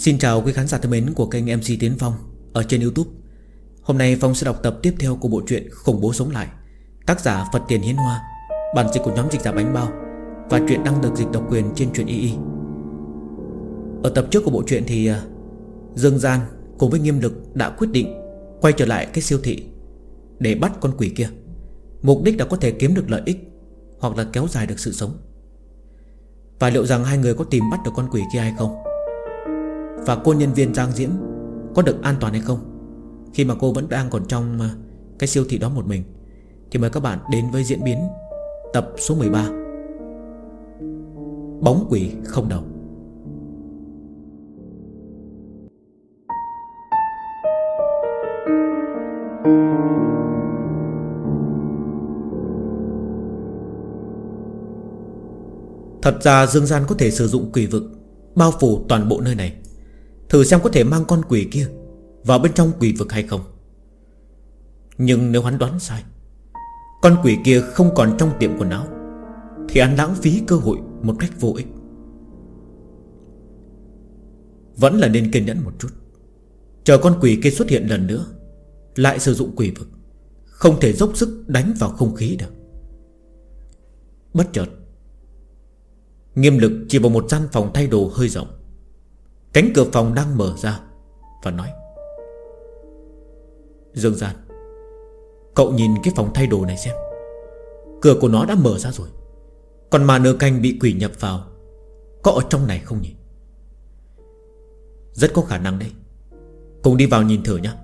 Xin chào quý khán giả thân mến của kênh MC Tiến Phong ở trên YouTube. Hôm nay Phong sẽ đọc tập tiếp theo của bộ truyện Khủng Bố Sống Lại, tác giả Phật Tiền Hiến Hoa, bản dịch của nhóm dịch giả Bánh Bao, và truyện đang được dịch độc quyền trên truyện YY. Ở tập trước của bộ truyện thì Dương Gian cùng với Nghiêm Lực đã quyết định quay trở lại cái siêu thị để bắt con quỷ kia. Mục đích là có thể kiếm được lợi ích hoặc là kéo dài được sự sống. Và liệu rằng hai người có tìm bắt được con quỷ kia hay không, và cô nhân viên Giang Diễm có được an toàn hay không khi mà cô vẫn đang còn trong cái siêu thị đó một mình, thì mời các bạn đến với diễn biến tập số 13 Bóng Quỷ Không Đầu. Thật ra Dương Gian có thể sử dụng quỷ vực bao phủ toàn bộ nơi này, thử xem có thể mang con quỷ kia vào bên trong quỷ vực hay không. Nhưng nếu hắn đoán sai, con quỷ kia không còn trong tiệm quần áo, thì hắn lãng phí cơ hội một cách vô ích. Vẫn là nên kiên nhẫn một chút, chờ con quỷ kia xuất hiện lần nữa, lại sử dụng quỷ vực. Không thể dốc sức đánh vào không khí được. Bất chợt, Nghiêm Lực chỉ vào một gian phòng thay đồ hơi rộng. Cánh cửa phòng đang mở ra và nói: Dương Gian, cậu nhìn cái phòng thay đồ này xem. Cửa của nó đã mở ra rồi. Còn mà nơ canh bị quỷ nhập vào có ở trong này không nhỉ? Rất có khả năng đấy. Cùng đi vào nhìn thử nhé.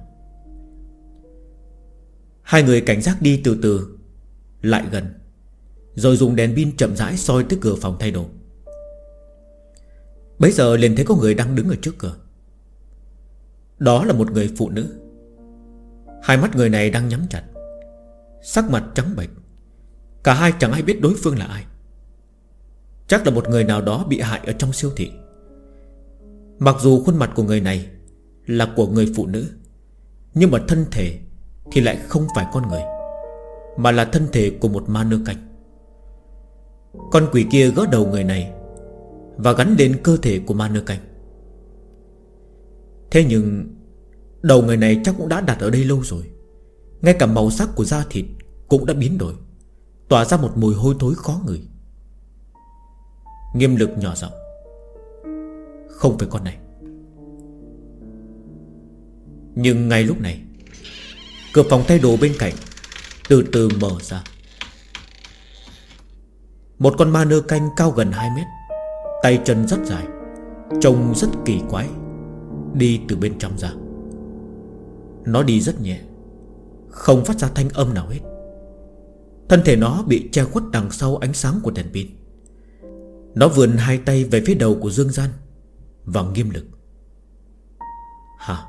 Hai người cảnh giác đi từ từ lại gần, rồi dùng đèn pin chậm rãi soi tới cửa phòng thay đồ. Bấy giờ liền thấy có người đang đứng ở trước cửa. Đó là một người phụ nữ. Hai mắt người này đang nhắm chặt, sắc mặt trắng bệch. Cả hai chẳng ai biết đối phương là ai. Chắc là một người nào đó bị hại ở trong siêu thị. Mặc dù khuôn mặt của người này là của người phụ nữ, nhưng mà thân thể thì lại không phải con người, mà là thân thể của một ma nơ canh. Con quỷ kia gỡ đầu người này và gắn đến cơ thể của ma nơ canh. Thế nhưng đầu người này chắc cũng đã đặt ở đây lâu rồi. Ngay cả màu sắc của da thịt cũng đã biến đổi, tỏa ra một mùi hôi thối khó ngửi. Nghiêm Lực nhỏ giọng: không phải con này. Nhưng ngay lúc này, cửa phòng thay đồ bên cạnh từ từ mở ra. Một con ma nơ canh cao gần 2 mét, tay chân rất dài, trông rất kỳ quái, đi từ bên trong ra. Nó đi rất nhẹ, không phát ra thanh âm nào hết. Thân thể nó bị che khuất đằng sau ánh sáng của đèn pin. Nó vươn hai tay về phía đầu của Dương Gian và Nghiêm Lực. Hả?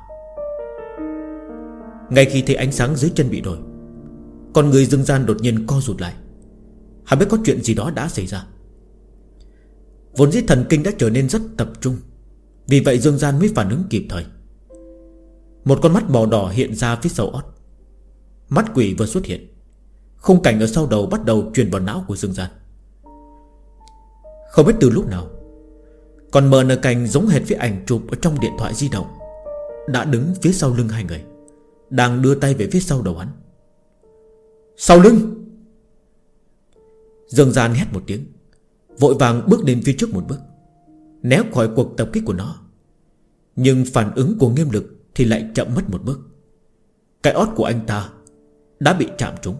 Ngay khi thấy ánh sáng dưới chân bị đổi, con người Dương Gian đột nhiên co rụt lại. Hắn biết có chuyện gì đó đã xảy ra. Vốn dĩ thần kinh đã trở nên rất tập trung, vì vậy Dương Gian mới phản ứng kịp thời. Một con mắt màu đỏ hiện ra phía sau ót. Mắt quỷ vừa xuất hiện, khung cảnh ở sau đầu bắt đầu truyền vào não của Dương Gian. Không biết từ lúc nào, còn mờ nờ cành giống hệt với ảnh chụp ở trong điện thoại di động đã đứng phía sau lưng hai người, đang đưa tay về phía sau đầu hắn. Sau lưng! Dương Gian hét một tiếng, vội vàng bước đến phía trước một bước, né khỏi cuộc tập kích của nó. Nhưng phản ứng của Nghiêm Lực thì lại chậm mất một bước. Cái ót của anh ta đã bị chạm trúng.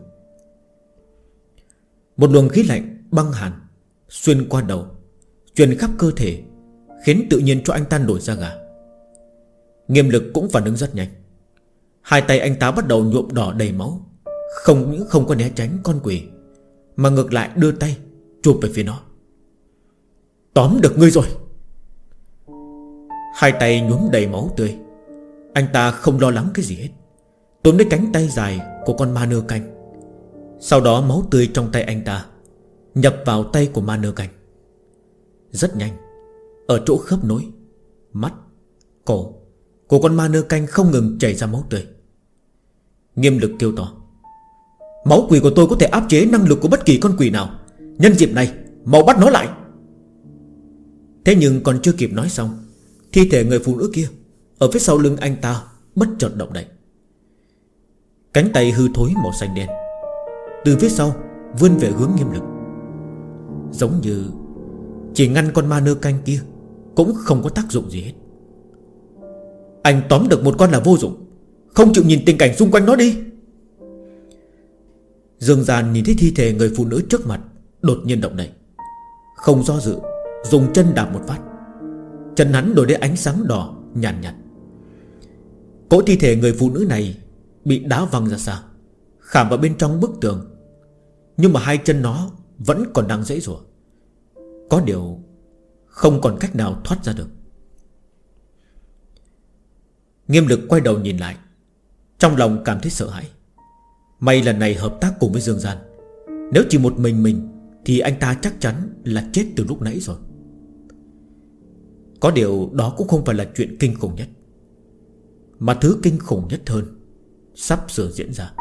Một luồng khí lạnh băng hàn xuyên qua đầu, truyền khắp cơ thể, khiến tự nhiên cho anh ta nổi da gà. Nghiêm Lực cũng phản ứng rất nhanh. Hai tay anh ta bắt đầu nhuộm đỏ đầy máu. Không những không có né tránh con quỷ, mà ngược lại đưa tay chụp về phía nó. Tóm được ngươi rồi! Hai tay nhuốm đầy máu tươi, anh ta không lo lắng cái gì hết, túm lấy cánh tay dài của con ma nơ canh. Sau đó máu tươi trong tay anh ta nhập vào tay của ma nơ canh. Rất nhanh, ở chỗ khớp nối, mắt, cổ của con ma nơ canh không ngừng chảy ra máu tươi. Nghiêm Lực kêu to: máu quỷ của tôi có thể áp chế năng lực của bất kỳ con quỷ nào. Nhân dịp này, mau bắt nó lại. Thế nhưng còn chưa kịp nói xong, thi thể người phụ nữ kia ở phía sau lưng anh ta bất chợt động đậy. Cánh tay hư thối màu xanh đen từ phía sau vươn về hướng Nghiêm Lực, giống như chỉ ngăn con ma nơ canh kia cũng không có tác dụng gì hết. Anh tóm được một con là vô dụng, không chịu nhìn tình cảnh xung quanh nó đi. Dương Gian nhìn thấy thi thể người phụ nữ trước mặt đột nhiên động đậy, không do dự dùng chân đạp một phát. Chân hắn đổi đến ánh sáng đỏ nhàn nhạt. Cỗ thi thể người phụ nữ này bị đá văng ra xa, khảm vào bên trong bức tường, nhưng mà hai chân nó vẫn còn đang giãy giụa. Có điều không còn cách nào thoát ra được. Nghiêm Lực quay đầu nhìn lại, trong lòng cảm thấy sợ hãi. May lần này hợp tác cùng với Dương Gian, nếu chỉ một mình thì anh ta chắc chắn là chết từ lúc nãy rồi. Có điều đó cũng không phải là chuyện kinh khủng nhất, mà thứ kinh khủng nhất hơn sắp sửa diễn ra.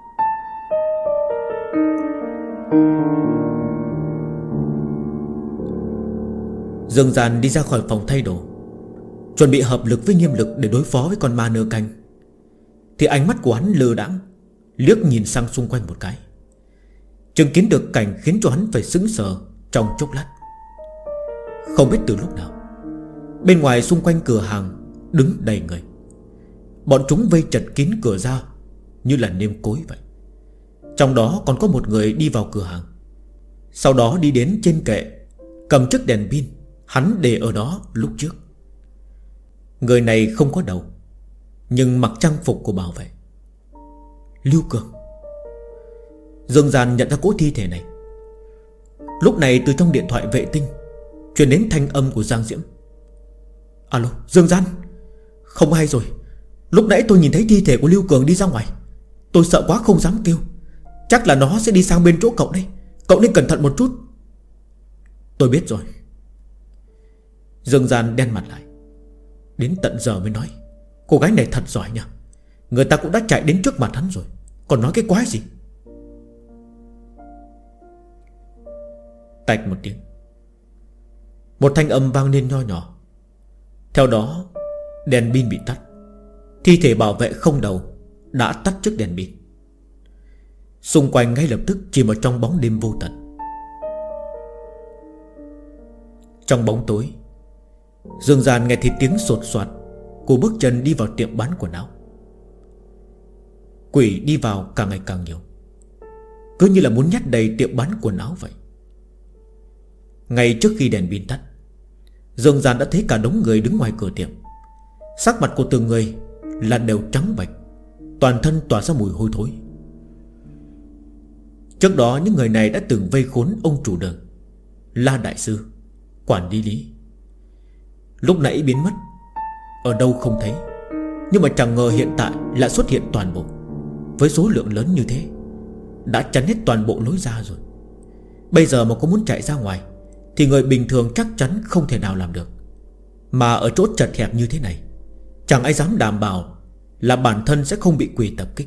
Dương Gian đi ra khỏi phòng thay đồ, chuẩn bị hợp lực với Nghiêm Lực để đối phó với con ma nơ canh, thì ánh mắt của hắn lơ đãng liếc nhìn sang xung quanh một cái, chứng kiến được cảnh khiến cho hắn phải sững sờ trong chốc lát. Không biết từ lúc nào, bên ngoài xung quanh cửa hàng đứng đầy người. Bọn chúng vây chật kín cửa ra như là nêm cối vậy. Trong đó còn có một người đi vào cửa hàng, sau đó đi đến trên kệ, cầm chiếc đèn pin hắn để ở đó lúc trước. Người này không có đầu, nhưng mặc trang phục của bảo vệ. Lưu Cường. Dương Gian nhận ra cỗ thi thể này. Lúc này từ trong điện thoại vệ tinh truyền đến thanh âm của Giang Diễm. Alo, Dương Gian. Không hay rồi, lúc nãy tôi nhìn thấy thi thể của Lưu Cường đi ra ngoài. Tôi sợ quá không dám kêu. Chắc là nó sẽ đi sang bên chỗ cậu đây. Cậu nên cẩn thận một chút. Tôi biết rồi. Dương Gian đen mặt lại. Đến tận giờ mới nói, cô gái này thật giỏi nha. Người ta cũng đã chạy đến trước mặt hắn rồi, còn nói cái quái gì. Tạch một tiếng, một thanh âm vang lên nho nhỏ. Theo đó đèn pin bị tắt. Thi thể bảo vệ không đầu đã tắt chiếc đèn pin. Xung quanh ngay lập tức chìm vào trong bóng đêm vô tận. Trong bóng tối, Dương Gian nghe thấy tiếng sột soạt của bước chân đi vào tiệm bán quần áo. Quỷ đi vào càng ngày càng nhiều, cứ như là muốn nhét đầy tiệm bán quần áo vậy. Ngay trước khi đèn pin tắt, Dương Gian đã thấy cả đống người đứng ngoài cửa tiệm. Sắc mặt của từng người là đều trắng bệch, toàn thân tỏa ra mùi hôi thối. Trước đó những người này đã từng vây khốn ông chủ đường, La đại sư, quản lý. Lúc nãy biến mất, ở đâu không thấy. Nhưng mà chẳng ngờ hiện tại lại xuất hiện toàn bộ, với số lượng lớn như thế, đã chắn hết toàn bộ lối ra rồi. Bây giờ mà có muốn chạy ra ngoài thì người bình thường chắc chắn không thể nào làm được. Mà ở chỗ chật hẹp như thế này, chẳng ai dám đảm bảo là bản thân sẽ không bị quỷ tập kích.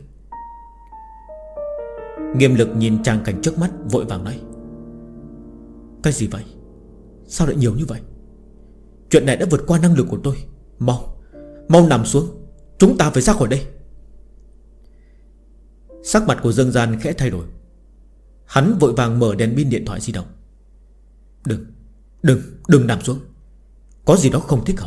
Nghiêm Lực nhìn tràng cảnh trước mắt, vội vàng nói: Cái gì vậy? Sao lại nhiều như vậy? Chuyện này đã vượt qua năng lực của tôi. Mau nằm xuống, chúng ta phải ra khỏi đây. Sắc mặt của Dương Gian khẽ thay đổi. Hắn vội vàng mở đèn pin điện thoại di động. Đừng nằm xuống, có gì đó không thích hợp.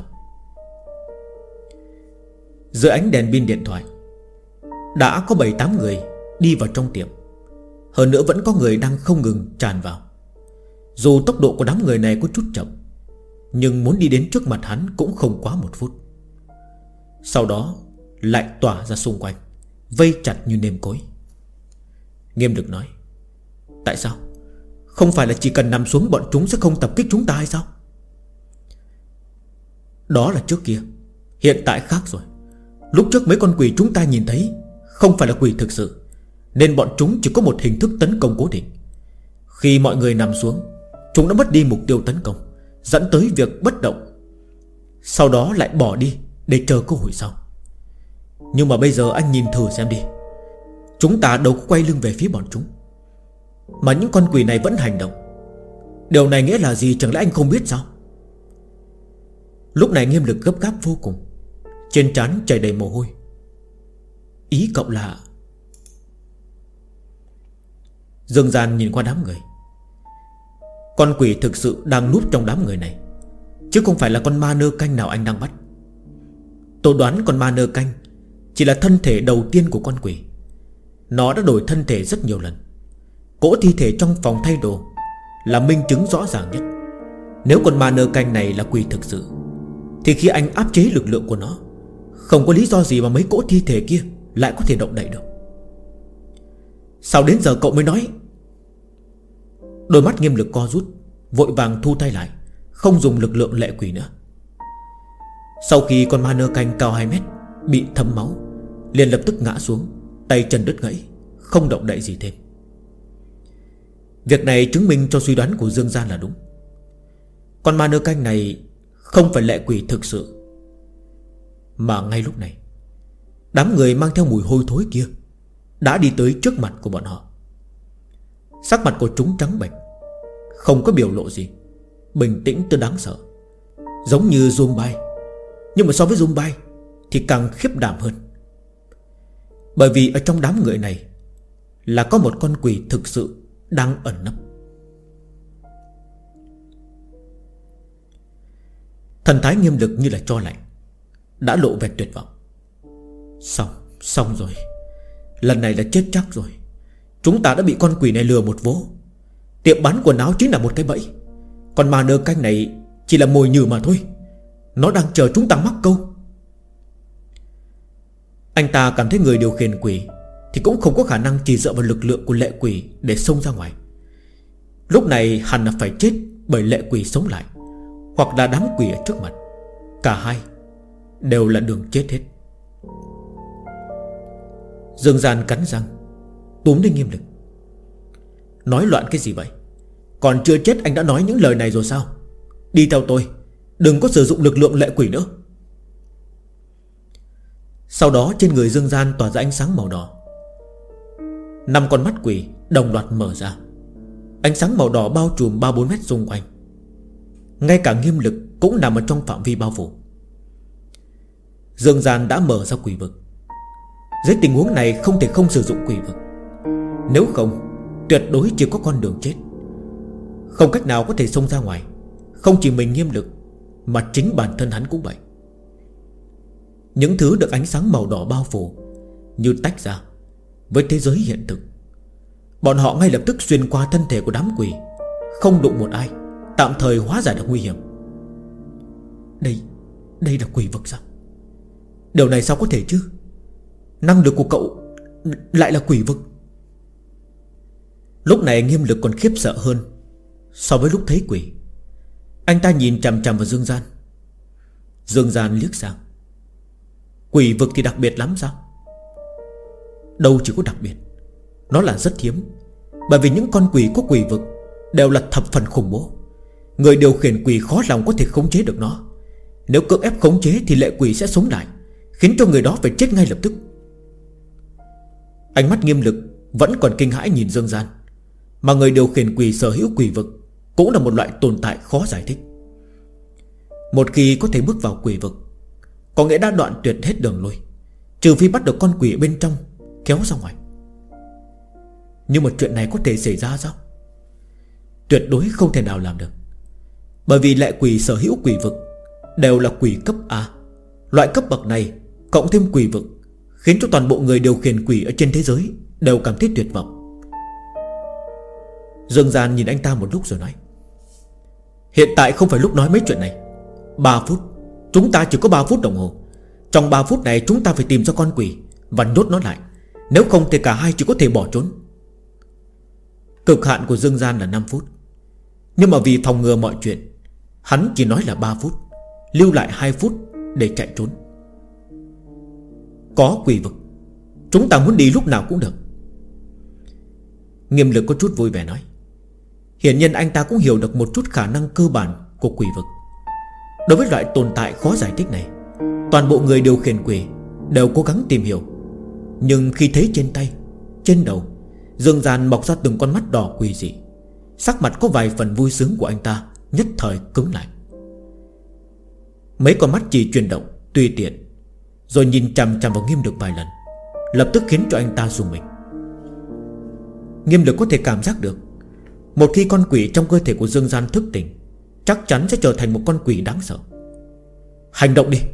Dưới ánh đèn pin điện thoại, đã có 7-8 người đi vào trong tiệm. Hơn nữa vẫn có người đang không ngừng tràn vào. Dù tốc độ của đám người này có chút chậm, nhưng muốn đi đến trước mặt hắn cũng không quá 1 phút. Sau đó lại tỏa ra xung quanh, vây chặt như nêm cối. Nghiêm Lực nói: Tại sao? Không phải là chỉ cần nằm xuống bọn chúng sẽ không tập kích chúng ta hay sao? Đó là trước kia, hiện tại khác rồi. Lúc trước mấy con quỷ chúng ta nhìn thấy không phải là quỷ thực sự, nên bọn chúng chỉ có một hình thức tấn công cố định. Khi mọi người nằm xuống, chúng đã mất đi mục tiêu tấn công, dẫn tới việc bất động, sau đó lại bỏ đi để chờ cơ hội sau. Nhưng mà bây giờ anh nhìn thử xem đi, chúng ta đâu có quay lưng về phía bọn chúng, mà những con quỷ này vẫn hành động. Điều này nghĩa là gì, chẳng lẽ anh không biết sao? Lúc này Nghiêm Lực gấp gáp vô cùng, trên trán chảy đầy mồ hôi. Ý cậu là... Dương Gian nhìn qua đám người. Con quỷ thực sự đang núp trong đám người này, chứ không phải là con ma nơ canh nào anh đang bắt. Tôi đoán con ma nơ canh chỉ là thân thể đầu tiên của con quỷ. Nó đã đổi thân thể rất nhiều lần. Cỗ thi thể trong phòng thay đồ là minh chứng rõ ràng nhất. Nếu con ma nơ canh này là quỷ thực sự, thì khi anh áp chế lực lượng của nó, không có lý do gì mà mấy cỗ thi thể kia lại có thể động đậy được. Sao đến giờ cậu mới nói? Đôi mắt Nghiêm Lực co rút, vội vàng thu tay lại, không dùng lực lượng lệ quỷ nữa. Sau khi con ma nơ canh cao 2 mét bị thấm máu, liền lập tức ngã xuống, tay chân đứt gãy, không động đậy gì thêm. Việc này chứng minh cho suy đoán của Dương Gian là đúng. Con ma nơ canh này không phải lệ quỷ thực sự. Mà ngay lúc này, đám người mang theo mùi hôi thối kia đã đi tới trước mặt của bọn họ. Sắc mặt của chúng trắng bệch, không có biểu lộ gì, bình tĩnh tới đáng sợ, giống như zombie. Nhưng mà so với zombie thì càng khiếp đảm hơn. Bởi vì ở trong đám người này là có một con quỷ thực sự đang ẩn nấp. Thần thái Nghiêm Lực như là tro lạnh, đã lộ vẻ tuyệt vọng. Xong rồi. Lần này là chết chắc rồi. Chúng ta đã bị con quỷ này lừa một vố. Tiệm bán quần áo chính là một cái bẫy. Còn ma nơ canh này chỉ là mồi nhử mà thôi. Nó đang chờ chúng ta mắc câu. Anh ta cảm thấy người điều khiển quỷ thì cũng không có khả năng chỉ dựa vào lực lượng của lệ quỷ để xông ra ngoài. Lúc này hẳn là phải chết bởi lệ quỷ sống lại, hoặc là đám quỷ ở trước mặt. Cả hai đều là đường chết hết. Dương Gian cắn răng, túm đến Nghiêm Lực. Nói loạn cái gì vậy? Còn chưa chết anh đã nói những lời này rồi sao? Đi theo tôi, đừng có sử dụng lực lượng lệ quỷ nữa. Sau đó trên người Dương Gian tỏa ra ánh sáng màu đỏ. 5 con mắt quỷ đồng loạt mở ra. Ánh sáng màu đỏ bao trùm 3-4 mét xung quanh. Ngay cả Nghiêm Lực cũng nằm ở trong phạm vi bao phủ. Dương Gian đã mở ra quỷ vực. Dưới tình huống này không thể không sử dụng quỷ vực. Nếu không, tuyệt đối chỉ có con đường chết. Không cách nào có thể xông ra ngoài. Không chỉ mình Nghiêm Lực, mà chính bản thân hắn cũng vậy. Những thứ được ánh sáng màu đỏ bao phủ như tách ra với thế giới hiện thực. Bọn họ ngay lập tức xuyên qua thân thể của đám quỷ, không đụng một ai, tạm thời hóa giải được nguy hiểm. Đây là quỷ vực sao? Điều này sao có thể chứ? Năng lực của cậu lại là quỷ vực. Lúc này Nghiêm Lực còn khiếp sợ hơn so với lúc thấy quỷ. Anh ta nhìn chằm chằm vào Dương Gian. Dương Gian liếc sang. Quỷ vực thì đặc biệt lắm sao? Đâu chỉ có đặc biệt, nó là rất hiếm. Bởi vì những con quỷ có quỷ vực đều là thập phần khủng bố. Người điều khiển quỷ khó lòng có thể khống chế được nó. Nếu cưỡng ép khống chế thì lệ quỷ sẽ sống lại, khiến cho người đó phải chết ngay lập tức. Ánh mắt Nghiêm Lực vẫn còn kinh hãi nhìn Dương Gian. Mà người điều khiển quỷ sở hữu quỷ vực cũng là một loại tồn tại khó giải thích. Một khi có thể bước vào quỷ vực, có nghĩa đã đoạn tuyệt hết đường lui, trừ phi bắt được con quỷ ở bên trong kéo ra ngoài. Nhưng mà chuyện này có thể xảy ra sao? Tuyệt đối không thể nào làm được. Bởi vì lệ quỷ sở hữu quỷ vực đều là quỷ cấp A. Loại cấp bậc này cộng thêm quỷ vực khiến cho toàn bộ người điều khiển quỷ ở trên thế giới đều cảm thấy tuyệt vọng. Dương Gian nhìn anh ta một lúc rồi nói: Hiện tại không phải lúc nói mấy chuyện này. 3 phút. Chúng ta chỉ có 3 phút đồng hồ. Trong 3 phút này chúng ta phải tìm ra con quỷ và nhốt nó lại. Nếu không thì cả hai chỉ có thể bỏ trốn. Cực hạn của Dương Gian là 5 phút. Nhưng mà vì phòng ngừa mọi chuyện, hắn chỉ nói là 3 phút, lưu lại 2 phút để chạy trốn. Có quỷ vực, chúng ta muốn đi lúc nào cũng được. Nghiêm Lực có chút vui vẻ nói. Hiển nhiên anh ta cũng hiểu được một chút khả năng cơ bản của quỷ vực. Đối với loại tồn tại khó giải thích này, toàn bộ người điều khiển quỷ đều cố gắng tìm hiểu. Nhưng khi thấy trên tay, trên đầu Dương Gian mọc ra từng con mắt đỏ quỷ dị, sắc mặt có vài phần vui sướng của anh ta nhất thời cứng lại. Mấy con mắt chỉ chuyển động tùy tiện, rồi nhìn chằm chằm vào Nghiêm Lực vài lần, lập tức khiến cho anh ta rùng mình. Nghiêm Lực có thể cảm giác được, một khi con quỷ trong cơ thể của Dương Gian thức tỉnh, chắc chắn sẽ trở thành một con quỷ đáng sợ. Hành động đi.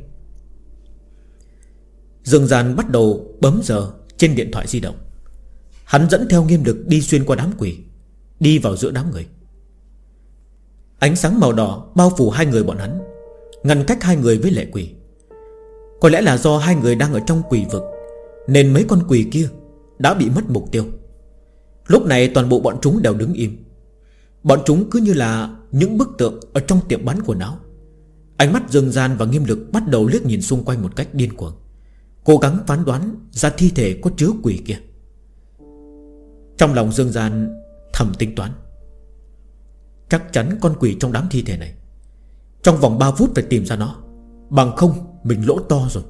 Dương Gian bắt đầu bấm giờ trên điện thoại di động. Hắn dẫn theo Nghiêm Lực đi xuyên qua đám quỷ, đi vào giữa đám người. Ánh sáng màu đỏ bao phủ hai người bọn hắn, ngăn cách hai người với lệ quỷ. Có lẽ là do hai người đang ở trong quỷ vực, nên mấy con quỷ kia đã bị mất mục tiêu. Lúc này toàn bộ bọn chúng đều đứng im. Bọn chúng cứ như là những bức tượng ở trong tiệm bán quần áo. Ánh mắt Dương Gian và Nghiêm Lực bắt đầu liếc nhìn xung quanh một cách điên cuồng, cố gắng phán đoán ra thi thể có chứa quỷ kia. Trong lòng Dương Gian thầm tính toán, chắc chắn con quỷ trong đám thi thể này, trong vòng 3 phút phải tìm ra nó, bằng không mình lỗ to rồi.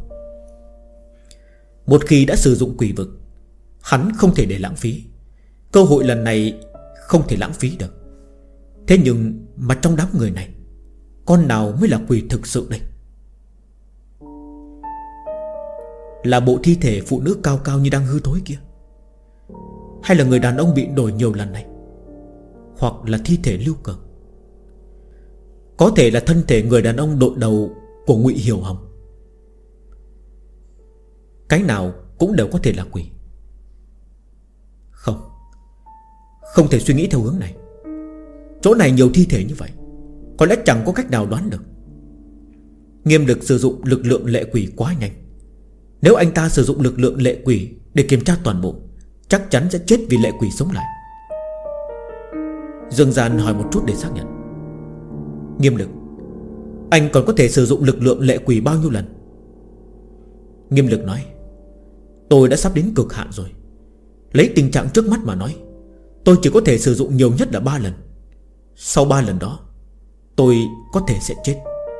Một khi đã sử dụng quỷ vực, hắn không thể để lãng phí. Cơ hội lần này không thể lãng phí được. Thế nhưng mà trong đám người này, con nào mới là quỷ thực sự đây? Là bộ thi thể phụ nữ cao cao như đang hư thối kia, hay là người đàn ông bị đổi nhiều lần này, hoặc là thi thể Lưu Cường? Có thể là thân thể người đàn ông đội đầu của Ngụy Hiểu Hồng. Cái nào cũng đều có thể là quỷ. Không thể suy nghĩ theo hướng này. Chỗ này nhiều thi thể như vậy, có lẽ chẳng có cách nào đoán được. Nghiêm Lực sử dụng lực lượng lệ quỷ quá nhanh. Nếu anh ta sử dụng lực lượng lệ quỷ để kiểm tra toàn bộ, chắc chắn sẽ chết vì lệ quỷ sống lại. Dương Gian hỏi một chút để xác nhận. Nghiêm Lực, anh còn có thể sử dụng lực lượng lệ quỷ bao nhiêu lần? Nghiêm Lực nói, tôi đã sắp đến cực hạn rồi. Lấy tình trạng trước mắt mà nói, tôi chỉ có thể sử dụng nhiều nhất là 3 lần. Sau 3 lần đó, tôi có thể sẽ chết.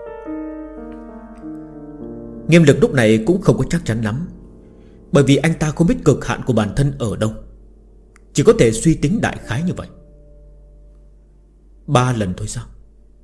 Nghiêm Lực lúc này cũng không có chắc chắn lắm, bởi vì anh ta không biết cực hạn của bản thân ở đâu, chỉ có thể suy tính đại khái như vậy. 3 lần thôi sao?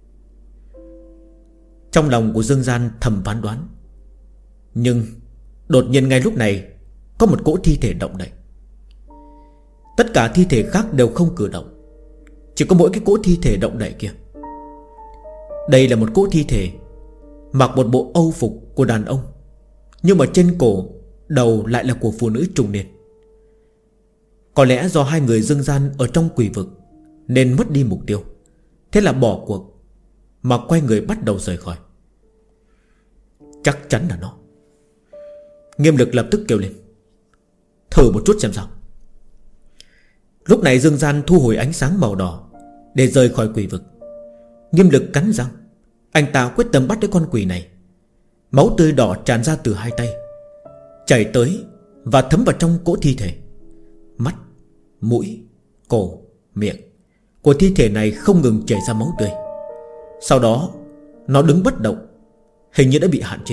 Trong lòng của Dương Gian thầm phán đoán. Nhưng đột nhiên ngay lúc này, có một cỗ thi thể động đậy. Tất cả thi thể khác đều không cử động, chỉ có mỗi cái cỗ thi thể động đậy kia. Đây là một cỗ thi thể mặc một bộ âu phục của đàn ông, nhưng mà trên cổ, đầu lại là của phụ nữ trung niên. Có lẽ do hai người Dương Gian ở trong quỷ vực nên mất đi mục tiêu, thế là bỏ cuộc, mà quay người bắt đầu rời khỏi. Chắc chắn là nó. Nghiêm Lực lập tức kêu lên, thử một chút xem sao. Lúc này Dương Gian thu hồi ánh sáng màu đỏ để rời khỏi quỷ vực. Nghiêm Lực cắn răng, anh ta quyết tâm bắt lấy con quỷ này. Máu tươi đỏ tràn ra từ hai tay, chảy tới và thấm vào trong cỗ thi thể. Mắt, mũi, cổ, miệng của thi thể này không ngừng chảy ra máu tươi. Sau đó nó đứng bất động, hình như đã bị hạn chế.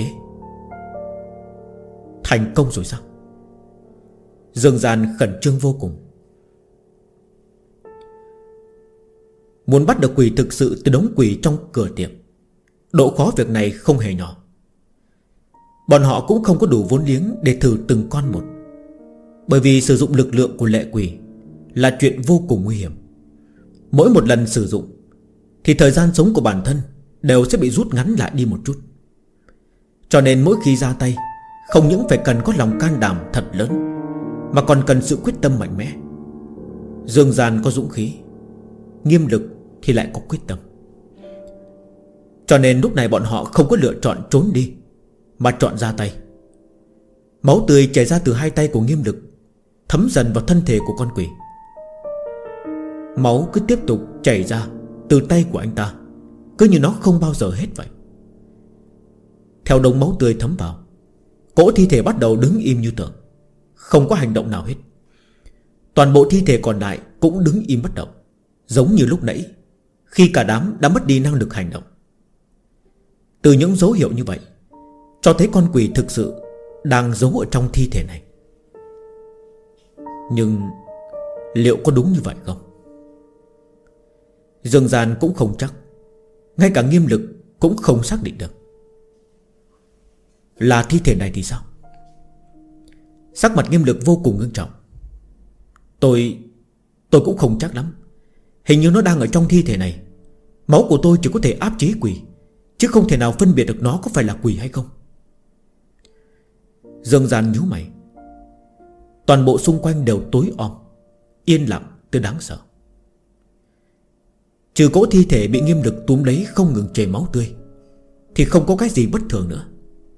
Thành công rồi sao? Dương Gian khẩn trương vô cùng. Muốn bắt được quỷ thực sự từ đống quỷ trong cửa tiệm, độ khó việc này không hề nhỏ. Bọn họ cũng không có đủ vốn liếng để thử từng con một, bởi vì sử dụng lực lượng của lệ quỷ là chuyện vô cùng nguy hiểm. Mỗi một lần sử dụng thì thời gian sống của bản thân đều sẽ bị rút ngắn lại đi một chút. Cho nên mỗi khi ra tay, không những phải cần có lòng can đảm thật lớn, mà còn cần sự quyết tâm mạnh mẽ. Dương Gian có dũng khí, Nghiêm Lực thì lại có quyết tâm. Cho nên lúc này bọn họ không có lựa chọn trốn đi, mà chọn ra tay. Máu tươi chảy ra từ hai tay của Nghiêm Lực, thấm dần vào thân thể của con quỷ. Máu cứ tiếp tục chảy ra từ tay của anh ta, cứ như nó không bao giờ hết vậy. Theo đống máu tươi thấm vào, cỗ thi thể bắt đầu đứng im như tượng, không có hành động nào hết. Toàn bộ thi thể còn lại cũng đứng im bất động, giống như lúc nãy, khi cả đám đã mất đi năng lực hành động. Từ những dấu hiệu như vậy, cho thấy con quỷ thực sự đang giấu ở trong thi thể này. Nhưng liệu có đúng như vậy không? Dương Gian cũng không chắc, ngay cả Nghiêm Lực cũng không xác định được. là thi thể này thì sao? Sắc mặt Nghiêm Lực vô cùng ngưng trọng. Tôi cũng không chắc lắm. Hình như nó đang ở trong thi thể này. Máu của tôi chỉ có thể áp chế quỷ, chứ không thể nào phân biệt được nó có phải là quỷ hay không. Dương Gian nhíu mày. Toàn bộ xung quanh đều tối om, yên lặng tới đáng sợ. Trừ cỗ thi thể bị Nghiêm Lực túm lấy không ngừng chảy máu tươi, thì không có cái gì bất thường nữa.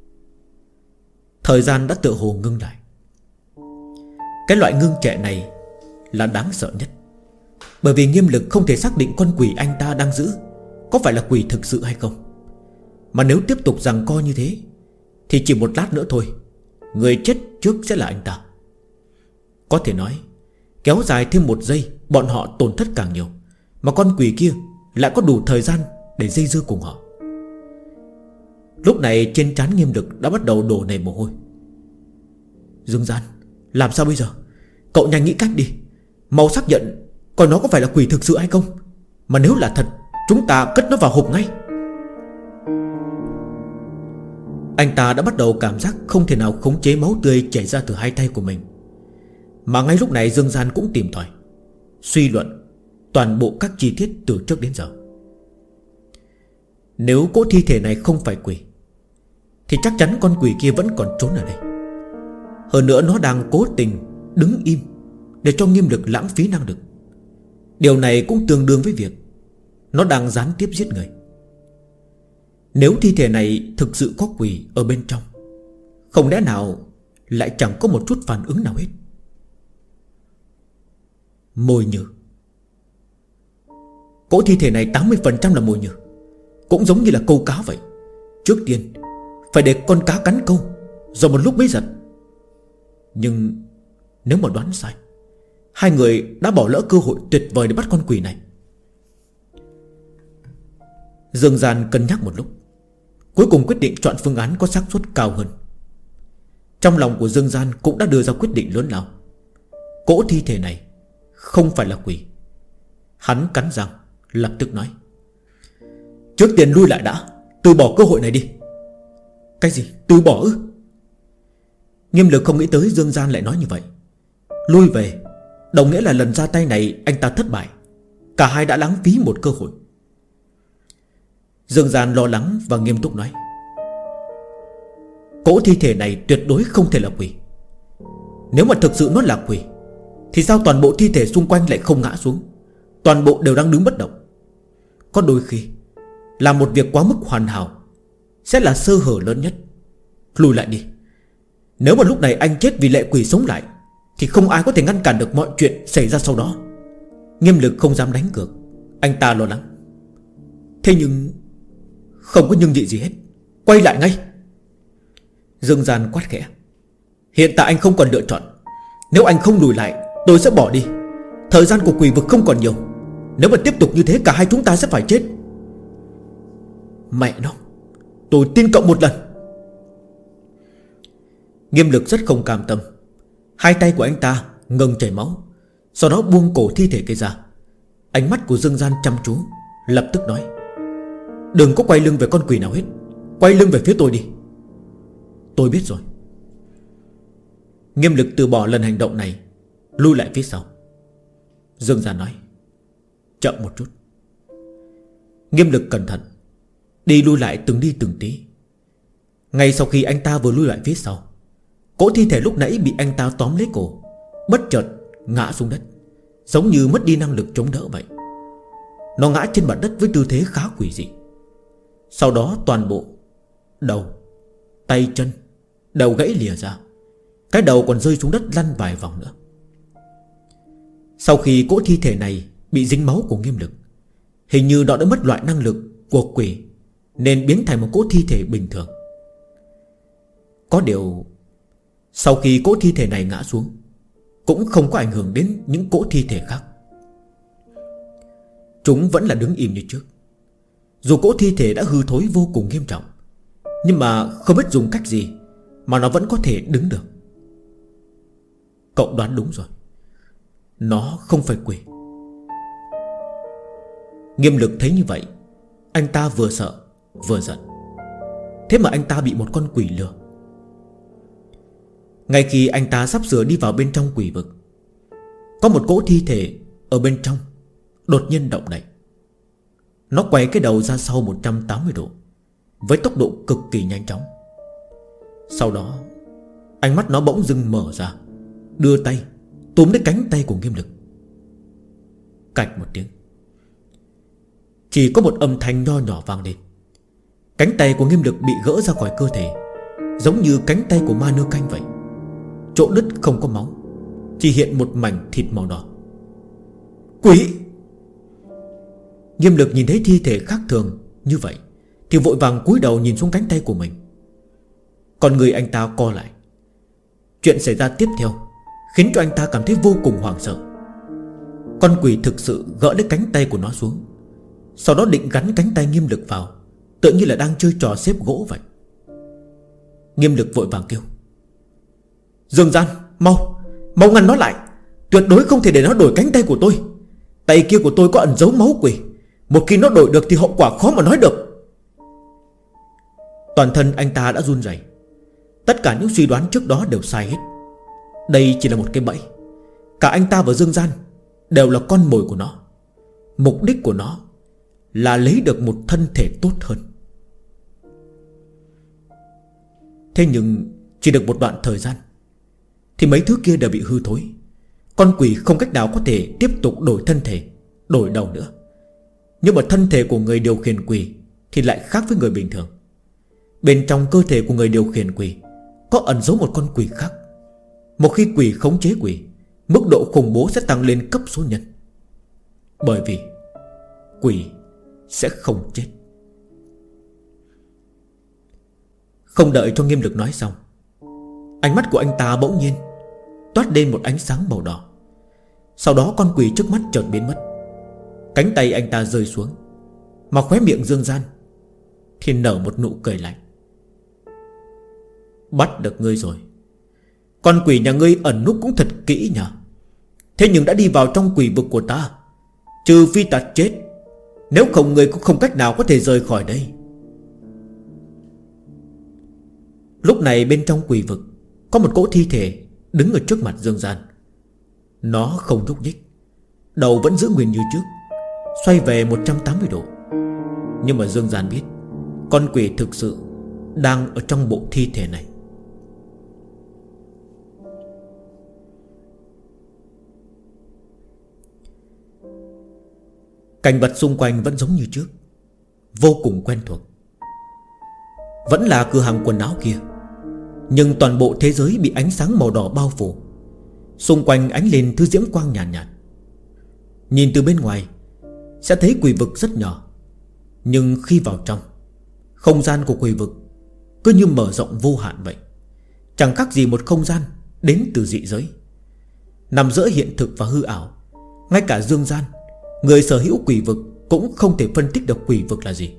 Thời gian đã tựa hồ ngưng lại. Cái loại ngưng trệ này là đáng sợ nhất, bởi vì Nghiêm Lực không thể xác định con quỷ anh ta đang giữ có phải là quỷ thực sự hay không. Mà nếu tiếp tục giằng co như thế, thì chỉ một lát nữa thôi, người chết trước sẽ là anh ta. Có thể nói, kéo dài thêm một giây, bọn họ tổn thất càng nhiều, mà con quỷ kia lại có đủ thời gian để dây dưa cùng họ. Lúc này trên trán Nghiêm Lực đã bắt đầu đổ nề mồ hôi. Dương Gian, làm sao bây giờ? Cậu nhanh nghĩ cách đi, mau xác nhận coi nó có phải là quỷ thực sự hay không. Mà nếu là thật, chúng ta cất nó vào hộp ngay. Anh ta đã bắt đầu cảm giác không thể nào khống chế máu tươi chảy ra từ hai tay của mình. Mà ngay lúc này Dương Gian cũng tìm tòi suy luận toàn bộ các chi tiết từ trước đến giờ. Nếu cỗ thi thể này không phải quỷ, thì chắc chắn con quỷ kia vẫn còn trốn ở đây. Hơn nữa nó đang cố tình đứng im để cho Nghiêm Lực lãng phí năng lực. Điều này cũng tương đương với việc nó đang gián tiếp giết người. Nếu thi thể này thực sự có quỷ ở bên trong, không lẽ nào lại chẳng có một chút phản ứng nào hết. Mồi nhử. Cỗ thi thể này 80% là mồi nhử, cũng giống như là câu cá vậy. Trước tiên phải để con cá cắn câu, rồi một lúc mới giật. Nhưng nếu mà đoán sai, hai người đã bỏ lỡ cơ hội tuyệt vời để bắt con quỷ này. Dương Gian cân nhắc một lúc, cuối cùng quyết định chọn phương án có xác suất cao hơn. Trong lòng của Dương Gian cũng đã đưa ra quyết định lớn lao. Cỗ thi thể này không phải là quỷ. Hắn cắn răng lập tức nói: trước tiên lui lại đã, từ bỏ cơ hội này đi. Cái gì? Từ bỏ ư? Nghiêm Lực không nghĩ tới Dương Gian lại nói như vậy. Lui về đồng nghĩa là lần ra tay này anh ta thất bại. Cả hai đã lãng phí một cơ hội. Dương Gian lo lắng và nghiêm túc nói: cỗ thi thể này tuyệt đối không thể là quỷ. Nếu mà thực sự nó là quỷ, thì sao toàn bộ thi thể xung quanh lại không ngã xuống, toàn bộ đều đang đứng bất động? Có đôi khi làm một việc quá mức hoàn hảo sẽ là sơ hở lớn nhất. Lùi lại đi. Nếu mà lúc này anh chết vì lệ quỷ sống lại, thì không ai có thể ngăn cản được mọi chuyện xảy ra sau đó. Nghiêm Lực không dám đánh cược. Anh ta lo lắng. Thế nhưng không có nhưng nhị gì hết. Quay lại ngay. Dương Gian quát khẽ: hiện tại anh không còn lựa chọn. Nếu anh không lùi lại, tôi sẽ bỏ đi. Thời gian của quỷ vực không còn nhiều. Nếu mà tiếp tục như thế, cả hai chúng ta sẽ phải chết. Mẹ nó, tôi tin cậu một lần. Nghiêm Lực rất không cam tâm. Hai tay của anh ta ngừng chảy máu, sau đó buông cổ thi thể kia ra. Ánh mắt của Dương Gian chăm chú, lập tức nói: đừng có quay lưng về con quỷ nào hết. Quay lưng về phía tôi đi. Tôi biết rồi. Nghiêm Lực từ bỏ lần hành động này, lui lại phía sau. Dương Gian nói: chậm một chút. Nghiêm Lực cẩn thận đi lui lại từng đi từng tí. Ngay sau khi anh ta vừa lui lại phía sau, cỗ thi thể lúc nãy bị anh ta tóm lấy cổ, bất chợt ngã xuống đất, giống như mất đi năng lực chống đỡ vậy. Nó ngã trên mặt đất với tư thế khá quỷ dị. Sau đó toàn bộ đầu, tay, chân đều gãy lìa ra. Cái đầu còn rơi xuống đất lăn vài vòng nữa. Sau khi cỗ thi thể này bị dính máu của Nghiêm Lực, hình như nó đã mất loại năng lực của quỷ, nên biến thành một cỗ thi thể bình thường. Có điều sau khi cỗ thi thể này ngã xuống, cũng không có ảnh hưởng đến những cỗ thi thể khác. Chúng vẫn là đứng im như trước. Dù cỗ thi thể đã hư thối vô cùng nghiêm trọng, nhưng mà không biết dùng cách gì mà nó vẫn có thể đứng được. Cậu đoán đúng rồi, nó không phải quỷ. Nghiêm Lực thấy như vậy, anh ta vừa sợ vừa giận. Thế mà anh ta bị một con quỷ lừa, ngay khi anh ta sắp sửa đi vào bên trong quỷ vực, có một cỗ thi thể ở bên trong đột nhiên động đậy. Nó quay cái đầu ra sau 180 độ với tốc độ cực kỳ nhanh chóng. Sau đó ánh mắt nó bỗng dưng mở ra, đưa tay túm lấy cánh tay của Nghiêm Lực. Cạch một tiếng, chỉ có một âm thanh nho nhỏ vang lên. Cánh tay của Nghiêm Lực bị gỡ ra khỏi cơ thể, giống như cánh tay của ma nơ canh vậy. Chỗ đứt không có máu, chỉ hiện một mảnh thịt màu đỏ. Quỷ! Nghiêm Lực nhìn thấy thi thể khác thường như vậy thì vội vàng cúi đầu nhìn xuống cánh tay của mình. Còn người anh ta co lại. Chuyện xảy ra tiếp theo khiến cho anh ta cảm thấy vô cùng hoảng sợ. Con quỷ thực sự gỡ lấy cánh tay của nó xuống, sau đó định gắn cánh tay Nghiêm Lực vào, tựa như là đang chơi trò xếp gỗ vậy. Nghiêm Lực vội vàng kêu: Dương Gian, mau ngăn nó lại. Tuyệt đối không thể để nó đổi cánh tay của tôi. Tay kia của tôi có ẩn giấu máu quỷ, một khi nó đổi được thì hậu quả khó mà nói được. Toàn thân anh ta đã run rẩy. Tất cả những suy đoán trước đó đều sai hết. Đây chỉ là một cái bẫy. Cả anh ta và Dương Gian đều là con mồi của nó. Mục đích của nó là lấy được một thân thể tốt hơn. Thế nhưng chỉ được một đoạn thời gian thì mấy thứ kia đều bị hư thối. Con quỷ không cách nào có thể tiếp tục đổi thân thể, đổi đầu nữa. Nhưng mà thân thể của người điều khiển quỷ thì lại khác với người bình thường. Bên trong cơ thể của người điều khiển quỷ có ẩn giấu một con quỷ khác. Một khi quỷ khống chế quỷ, mức độ khủng bố sẽ tăng lên cấp số nhân. Bởi vì quỷ sẽ không chết. Không đợi cho Nghiêm Lực nói xong, ánh mắt của anh ta bỗng nhiên toát lên một ánh sáng màu đỏ. Sau đó con quỷ trước mắt chợt biến mất. Cánh tay anh ta rơi xuống, mà khóe miệng Dương Gian thì nở một nụ cười lạnh. Bắt được ngươi rồi. Con quỷ nhà ngươi ẩn núp cũng thật kỹ nhỉ. Thế nhưng đã đi vào trong quỷ vực của ta, trừ phi ta chết, nếu không ngươi cũng không cách nào có thể rời khỏi đây. Lúc này bên trong quỷ vực có một cỗ thi thể đứng ở trước mặt Dương Gian. Nó không nhúc nhích, đầu vẫn giữ nguyên như trước, xoay về 180 độ. Nhưng mà Dương Gian biết con quỷ thực sự đang ở trong bộ thi thể này. Cảnh vật xung quanh vẫn giống như trước, vô cùng quen thuộc. Vẫn là cửa hàng quần áo kia, nhưng toàn bộ thế giới bị ánh sáng màu đỏ bao phủ. Xung quanh ánh lên thứ diễm quang nhàn nhạt. Nhìn từ bên ngoài sẽ thấy quỷ vực rất nhỏ, nhưng khi vào trong, không gian của quỷ vực cứ như mở rộng vô hạn vậy. Chẳng khác gì một không gian đến từ dị giới, nằm giữa hiện thực và hư ảo. Ngay cả Dương Gian, người sở hữu quỷ vực, cũng không thể phân tích được quỷ vực là gì.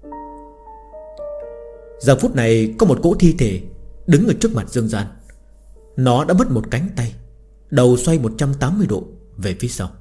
Giờ phút này có một cỗ thi thể đứng ở trước mặt Dương Gian. Nó đã mất một cánh tay, đầu xoay 180 độ về phía sau.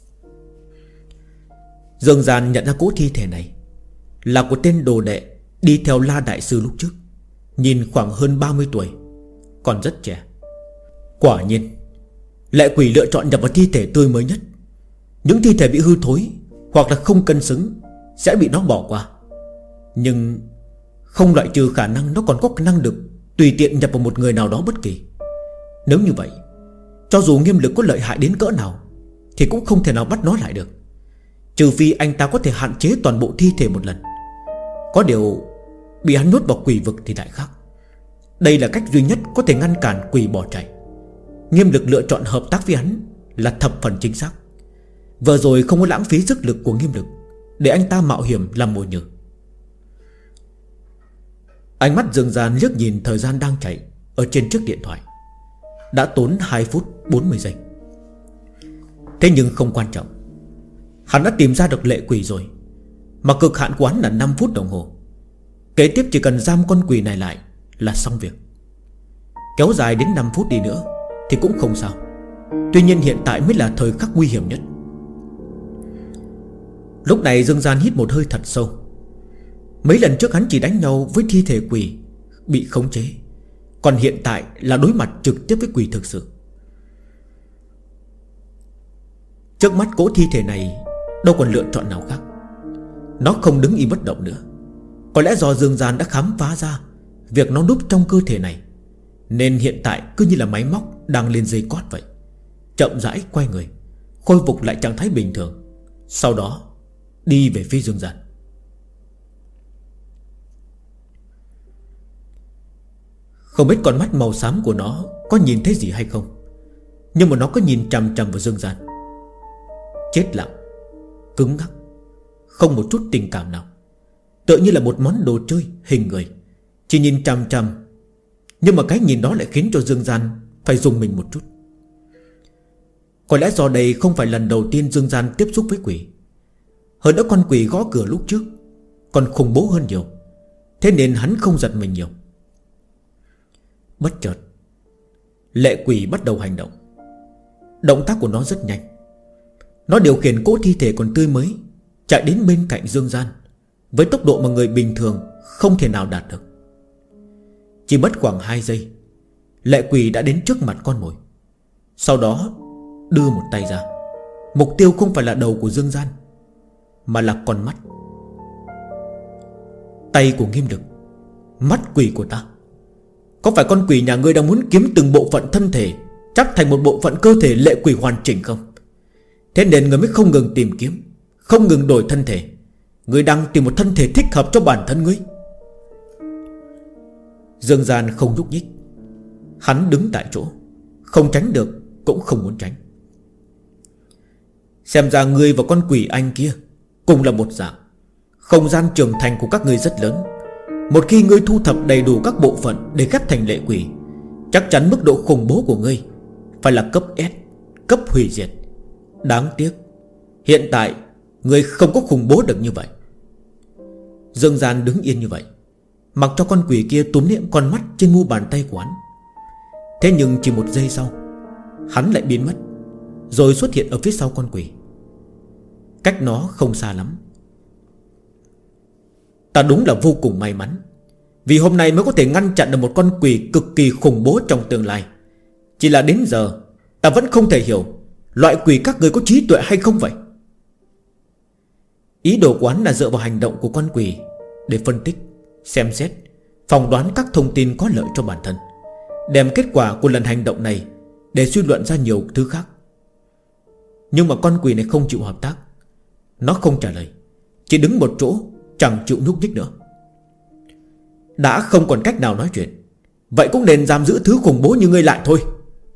Dương Gian nhận ra cỗ thi thể này là của tên đồ đệ đi theo La Đại Sư lúc trước. Nhìn khoảng hơn 30 tuổi, còn rất trẻ. Quả nhiên lệ quỷ lựa chọn nhập vào thi thể tươi mới nhất. Những thi thể bị hư thối hoặc là không cân xứng sẽ bị nó bỏ qua. Nhưng không loại trừ khả năng nó còn có năng lực tùy tiện nhập vào một người nào đó bất kỳ. Nếu như vậy, cho dù Nghiêm Lực có lợi hại đến cỡ nào thì cũng không thể nào bắt nó lại được, trừ phi anh ta có thể hạn chế toàn bộ thi thể một lần. Có điều bị hắn nhốt vào quỷ vực thì lại khác. Đây là cách duy nhất có thể ngăn cản quỷ bỏ chạy. Nghiêm Lực lựa chọn hợp tác với hắn là thập phần chính xác. Vừa rồi không có lãng phí sức lực của Nghiêm Lực để anh ta mạo hiểm làm mồi nhử. Ánh mắt Dương Gian liếc nhìn thời gian đang chạy ở trên chiếc điện thoại. Đã tốn 2 phút 40 giây. Thế nhưng không quan trọng, hắn đã tìm ra được lệ quỷ rồi, mà cực hạn của hắn là 5 phút đồng hồ. Kế tiếp chỉ cần giam con quỷ này lại là xong việc. Kéo dài đến 5 phút đi nữa thì cũng không sao. Tuy nhiên hiện tại mới là thời khắc nguy hiểm nhất. Lúc này Dương Gian hít một hơi thật sâu. Mấy lần trước hắn chỉ đánh nhau với thi thể quỷ bị khống chế, còn hiện tại là đối mặt trực tiếp với quỷ thực sự. Trước mắt cỗ thi thể này đâu còn lựa chọn nào khác. Nó không đứng im bất động nữa. Có lẽ do Dương Gian đã khám phá ra việc nó núp trong cơ thể này, nên hiện tại cứ như là máy móc đang lên dây cót vậy, chậm rãi quay người, khôi phục lại trạng thái bình thường, sau đó đi về phía Dương Gian. Không biết con mắt màu xám của nó có nhìn thấy gì hay không, nhưng mà nó cứ nhìn chằm chằm vào Dương Gian. Chết lặng, cứng ngắc, không một chút tình cảm nào, tựa như là một món đồ chơi hình người, chỉ nhìn chằm chằm. Nhưng mà cái nhìn đó lại khiến cho Dương Gian phải dùng mình một chút. Có lẽ do đây không phải lần đầu tiên Dương Gian tiếp xúc với quỷ. Hơn nữa con quỷ gõ cửa lúc trước còn khủng bố hơn nhiều, thế nên hắn không giật mình nhiều. Bất chợt, lệ quỷ bắt đầu hành động. Động tác của nó rất nhanh. Nó điều khiển cỗ thi thể còn tươi mới chạy đến bên cạnh Dương Gian với tốc độ mà người bình thường không thể nào đạt được. Chỉ mất khoảng 2 giây, lệ quỷ đã đến trước mặt con mồi. Sau đó đưa một tay ra. Mục tiêu không phải là đầu của Dương Gian, mà là con mắt. Tay của Nghiêm Lực, mắt quỷ của ta. Có phải con quỷ nhà ngươi đang muốn kiếm từng bộ phận thân thể chắp thành một bộ phận cơ thể lệ quỷ hoàn chỉnh không? Thế nên ngươi mới không ngừng tìm kiếm, không ngừng đổi thân thể. Ngươi đang tìm một thân thể thích hợp cho bản thân ngươi. Dương Gian không nhúc nhích. Hắn đứng tại chỗ, không tránh được cũng không muốn tránh. Xem ra ngươi và con quỷ anh kia cùng là một dạng. Không gian trưởng thành của các ngươi rất lớn. Một khi ngươi thu thập đầy đủ các bộ phận để ghép thành lệ quỷ, chắc chắn mức độ khủng bố của ngươi phải là cấp S, cấp hủy diệt. Đáng tiếc hiện tại ngươi không có khủng bố được như vậy. Dương Gian đứng yên như vậy, mặc cho con quỷ kia túm niệm con mắt trên mu bàn tay của hắn. Thế nhưng chỉ một giây sau, hắn lại biến mất, rồi xuất hiện ở phía sau con quỷ, cách nó không xa lắm. Ta đúng là vô cùng may mắn, vì hôm nay mới có thể ngăn chặn được một con quỷ cực kỳ khủng bố trong tương lai. Chỉ là đến giờ ta vẫn không thể hiểu loại quỷ các người có trí tuệ hay không vậy. Ý đồ của hắn là dựa vào hành động của con quỷ để phân tích, xem xét, phỏng đoán các thông tin có lợi cho bản thân, đem kết quả của lần hành động này để suy luận ra nhiều thứ khác. Nhưng mà con quỷ này không chịu hợp tác. Nó không trả lời, chỉ đứng một chỗ, chẳng chịu nhúc nhích nữa. Đã không còn cách nào nói chuyện, vậy cũng nên giam giữ thứ khủng bố như ngươi lại thôi.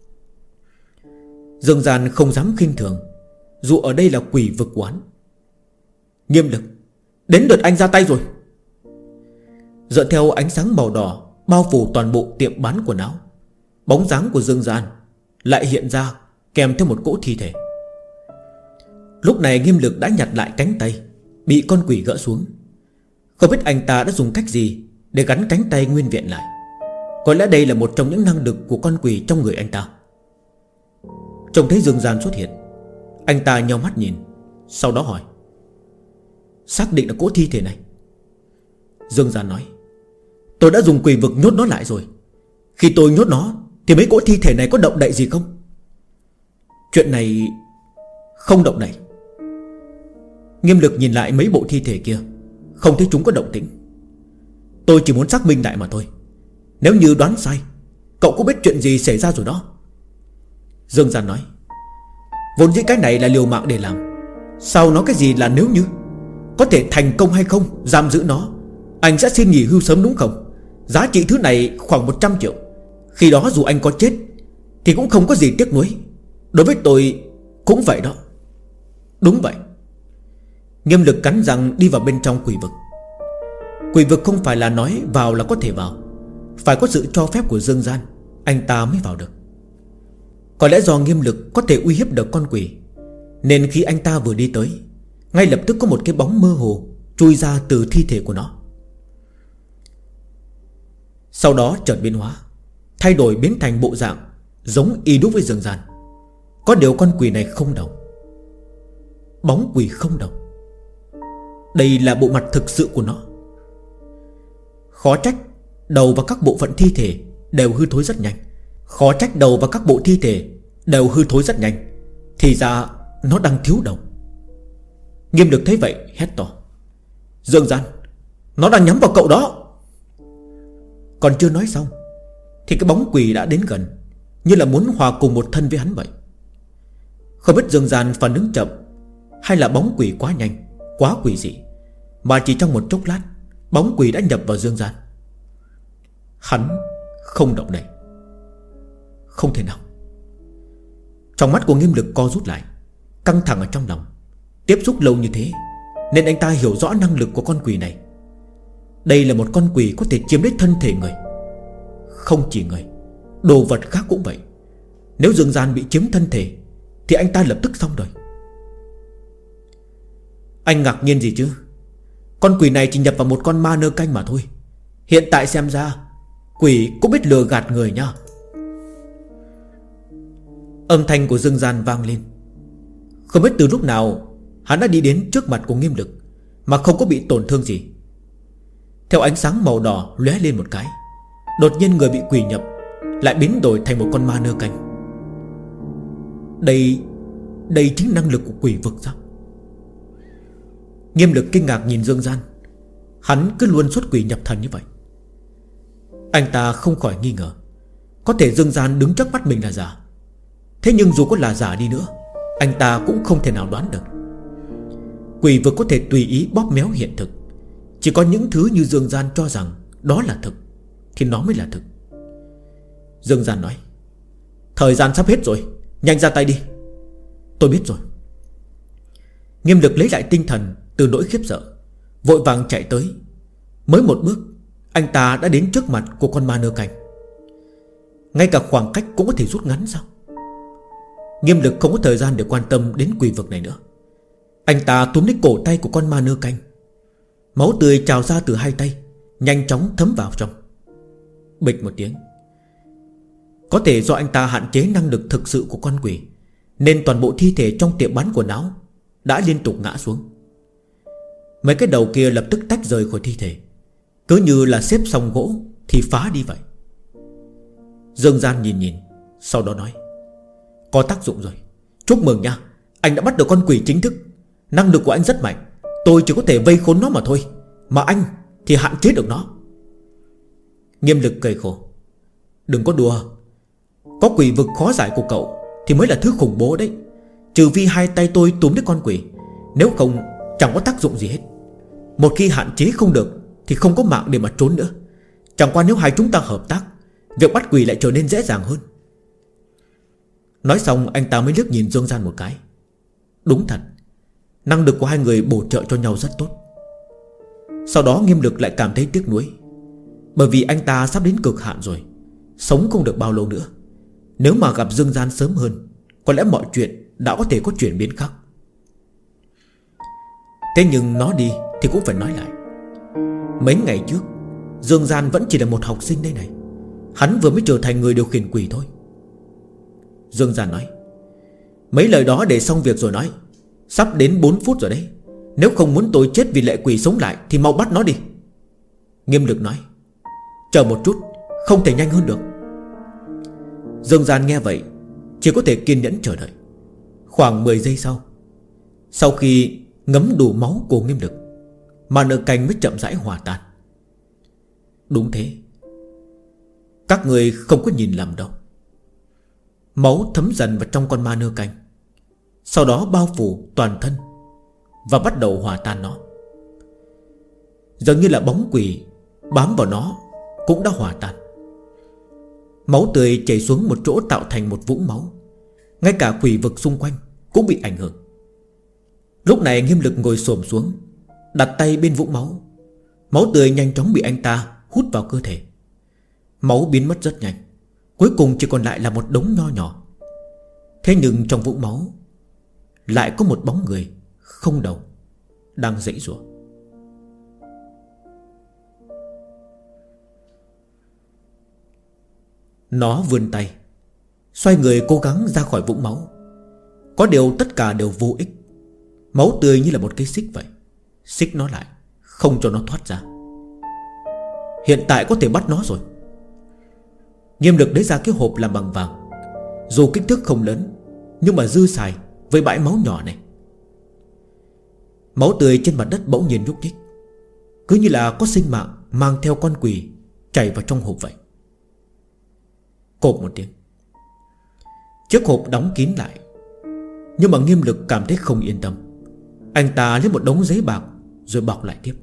Dương Gian không dám khinh thường, dù ở đây là quỷ vực quán. Nghiêm Lực, đến lượt anh ra tay rồi. Dựa theo ánh sáng màu đỏ bao phủ toàn bộ tiệm bán quần áo, bóng dáng của Dương Gian lại hiện ra kèm theo một cỗ thi thể. Lúc này Nghiêm Lực đã nhặt lại cánh tay bị con quỷ gỡ xuống. Không biết anh ta đã dùng cách gì để gắn cánh tay nguyên vẹn lại. Có lẽ đây là một trong những năng lực của con quỷ trong người anh ta. Trông thấy Dương Gian xuất hiện, anh ta nheo mắt nhìn, sau đó hỏi: xác định là cỗ thi thể này? Dương Gian nói: tôi đã dùng quỷ vực nhốt nó lại rồi. Khi tôi nhốt nó thì mấy cỗ thi thể này có động đậy gì không? Chuyện này không động đậy. Nghiêm Lực nhìn lại mấy bộ thi thể kia, không thấy chúng có động tĩnh. Tôi chỉ muốn xác minh lại mà thôi. Nếu như đoán sai, cậu có biết chuyện gì xảy ra rồi đó. Dương Gian nói: vốn dĩ cái này là liều mạng để làm, sau nó cái gì là nếu như. Có thể thành công hay không giam giữ nó, anh sẽ xin nghỉ hưu sớm đúng không? Giá trị thứ này khoảng 100 triệu. Khi đó dù anh có chết thì cũng không có gì tiếc nuối. Đối với tôi cũng vậy đó. Đúng vậy. Nghiêm Lực cắn răng đi vào bên trong quỷ vực. Quỷ vực không phải là nói vào là có thể vào, phải có sự cho phép của Dương Gian anh ta mới vào được. Có lẽ do Nghiêm Lực có thể uy hiếp được con quỷ, nên khi anh ta vừa đi tới, ngay lập tức có một cái bóng mơ hồ chui ra từ thi thể của nó. Sau đó chợt biến hóa, thay đổi biến thành bộ dạng giống y đúc với Dương Gian. Có điều con quỷ này không đầu. Bóng quỷ không đầu. Đây là bộ mặt thực sự của nó. Khó trách đầu và các bộ phận thi thể đều hư thối rất nhanh. Khó trách đầu và các bộ thi thể đều hư thối rất nhanh. Thì ra nó đang thiếu đầu. Nghiêm Lực thấy vậy hét to: Dương Gian, nó đang nhắm vào cậu đó. Còn chưa nói xong thì cái bóng quỷ đã đến gần, như là muốn hòa cùng một thân với hắn vậy. Không biết Dương Gian phản ứng chậm hay là bóng quỷ quá nhanh, quá quỷ dị, mà chỉ trong một chốc lát bóng quỷ đã nhập vào Dương Gian. Hắn không động đậy. Không thể nào. Trong mắt của Nghiêm Lực co rút lại, căng thẳng ở trong lòng. Tiếp xúc lâu như thế nên anh ta hiểu rõ năng lực của con quỷ này. Đây là một con quỷ có thể chiếm lấy thân thể người. Không chỉ người, đồ vật khác cũng vậy. Nếu Dương Gian bị chiếm thân thể thì anh ta lập tức xong rồi. Anh ngạc nhiên gì chứ? Con quỷ này chỉ nhập vào một con ma nơ canh mà thôi. Hiện tại xem ra quỷ cũng biết lừa gạt người nha. Âm thanh của Dương Gian vang lên. Không biết từ lúc nào hắn đã đi đến trước mặt của Nghiêm Lực mà không có bị tổn thương gì. Theo ánh sáng màu đỏ lóe lên một cái, đột nhiên người bị quỷ nhập lại biến đổi thành một con ma nơ canh. Đây chính năng lực của quỷ vực sao? Nghiêm Lực kinh ngạc nhìn Dương Gian. Hắn cứ luôn xuất quỷ nhập thần như vậy. Anh ta không khỏi nghi ngờ, có thể Dương Gian đứng trước mắt mình là giả. Thế nhưng dù có là giả đi nữa, anh ta cũng không thể nào đoán được. Quỷ vực có thể tùy ý bóp méo hiện thực. Chỉ có những thứ như Dương Gian cho rằng đó là thực thì nó mới là thực. Dương Gian nói: thời gian sắp hết rồi, nhanh ra tay đi. Tôi biết rồi. Nghiêm Lực lấy lại tinh thần từ nỗi khiếp sợ, vội vàng chạy tới. Mới một bước, anh ta đã đến trước mặt của con ma nơ canh. Ngay cả khoảng cách cũng có thể rút ngắn sao? Nghiêm Lực không có thời gian để quan tâm đến quỷ vực này nữa. Anh ta túm lấy cổ tay của con ma nơ canh. Máu tươi trào ra từ hai tay, nhanh chóng thấm vào trong. Bịch một tiếng. Có thể do anh ta hạn chế năng lực thực sự của con quỷ, nên toàn bộ thi thể trong tiệm bán quần áo đã liên tục ngã xuống. Mấy cái đầu kia lập tức tách rời khỏi thi thể, cứ như là xếp xong gỗ thì phá đi vậy. Dương Gian nhìn, sau đó nói: có tác dụng rồi. Chúc mừng nha, anh đã bắt được con quỷ chính thức. Năng lực của anh rất mạnh. Tôi chỉ có thể vây khốn nó mà thôi, mà anh thì hạn chế được nó. Nghiêm Lực cười khổ: đừng có đùa. Có quỷ vực khó giải của cậu thì mới là thứ khủng bố đấy. Trừ phi hai tay tôi túm lấy con quỷ, nếu không chẳng có tác dụng gì hết. Một khi hạn chế không được thì không có mạng để mà trốn nữa. Chẳng qua nếu hai chúng ta hợp tác, việc bắt quỷ lại trở nên dễ dàng hơn. Nói xong anh ta mới liếc nhìn Dương Gian một cái. Đúng thật, năng lực của hai người bổ trợ cho nhau rất tốt. Sau đó Nghiêm Lực lại cảm thấy tiếc nuối, bởi vì anh ta sắp đến cực hạn rồi, sống không được bao lâu nữa. Nếu mà gặp Dương Gian sớm hơn, có lẽ mọi chuyện đã có thể có chuyển biến khác. Thế nhưng nói đi thì cũng phải nói lại. Mấy ngày trước Dương Gian vẫn chỉ là một học sinh đây này. Hắn vừa mới trở thành người điều khiển quỷ thôi. Dương Gian nói: mấy lời đó để xong việc rồi nói. Sắp đến 4 phút rồi đấy. Nếu không muốn tôi chết vì lệ quỷ sống lại thì mau bắt nó đi. Nghiêm Lực nói: chờ một chút, không thể nhanh hơn được. Dương Gian nghe vậy chỉ có thể kiên nhẫn chờ đợi. Khoảng 10 giây sau khi ngấm đủ máu của Nghiêm Lực, mà nợ canh mới chậm rãi hòa tan. Đúng thế, các người không có nhìn lầm đâu. Máu thấm dần vào trong con ma nơ canh, sau đó bao phủ toàn thân và bắt đầu hòa tan nó. Dường như là bóng quỷ bám vào nó cũng đã hòa tan. Máu tươi chảy xuống một chỗ tạo thành một vũng máu. Ngay cả quỷ vực xung quanh cũng bị ảnh hưởng. Lúc này Nghiêm Lực ngồi xổm xuống, đặt tay bên vũng máu. Máu tươi nhanh chóng bị anh ta hút vào cơ thể. Máu biến mất rất nhanh, cuối cùng chỉ còn lại là một đống nho nhỏ. Thế nhưng trong vũng máu lại có một bóng người không đầu đang giãy giụa. Nó vươn tay, xoay người cố gắng ra khỏi vũng máu. Có điều tất cả đều vô ích. Máu tươi như là một cái xích vậy, xích nó lại, không cho nó thoát ra. Hiện tại có thể bắt nó rồi. Nghiêm Lực lấy ra cái hộp làm bằng vàng. Dù kích thước không lớn, nhưng mà dư xài với bãi máu nhỏ này. Máu tươi trên mặt đất bỗng nhiên nhúc nhích, cứ như là có sinh mạng mang theo con quỷ chảy vào trong hộp vậy. Cộp một tiếng, chiếc hộp đóng kín lại. Nhưng mà Nghiêm Lực cảm thấy không yên tâm. Anh ta lấy một đống giấy bạc rồi bọc lại tiếp.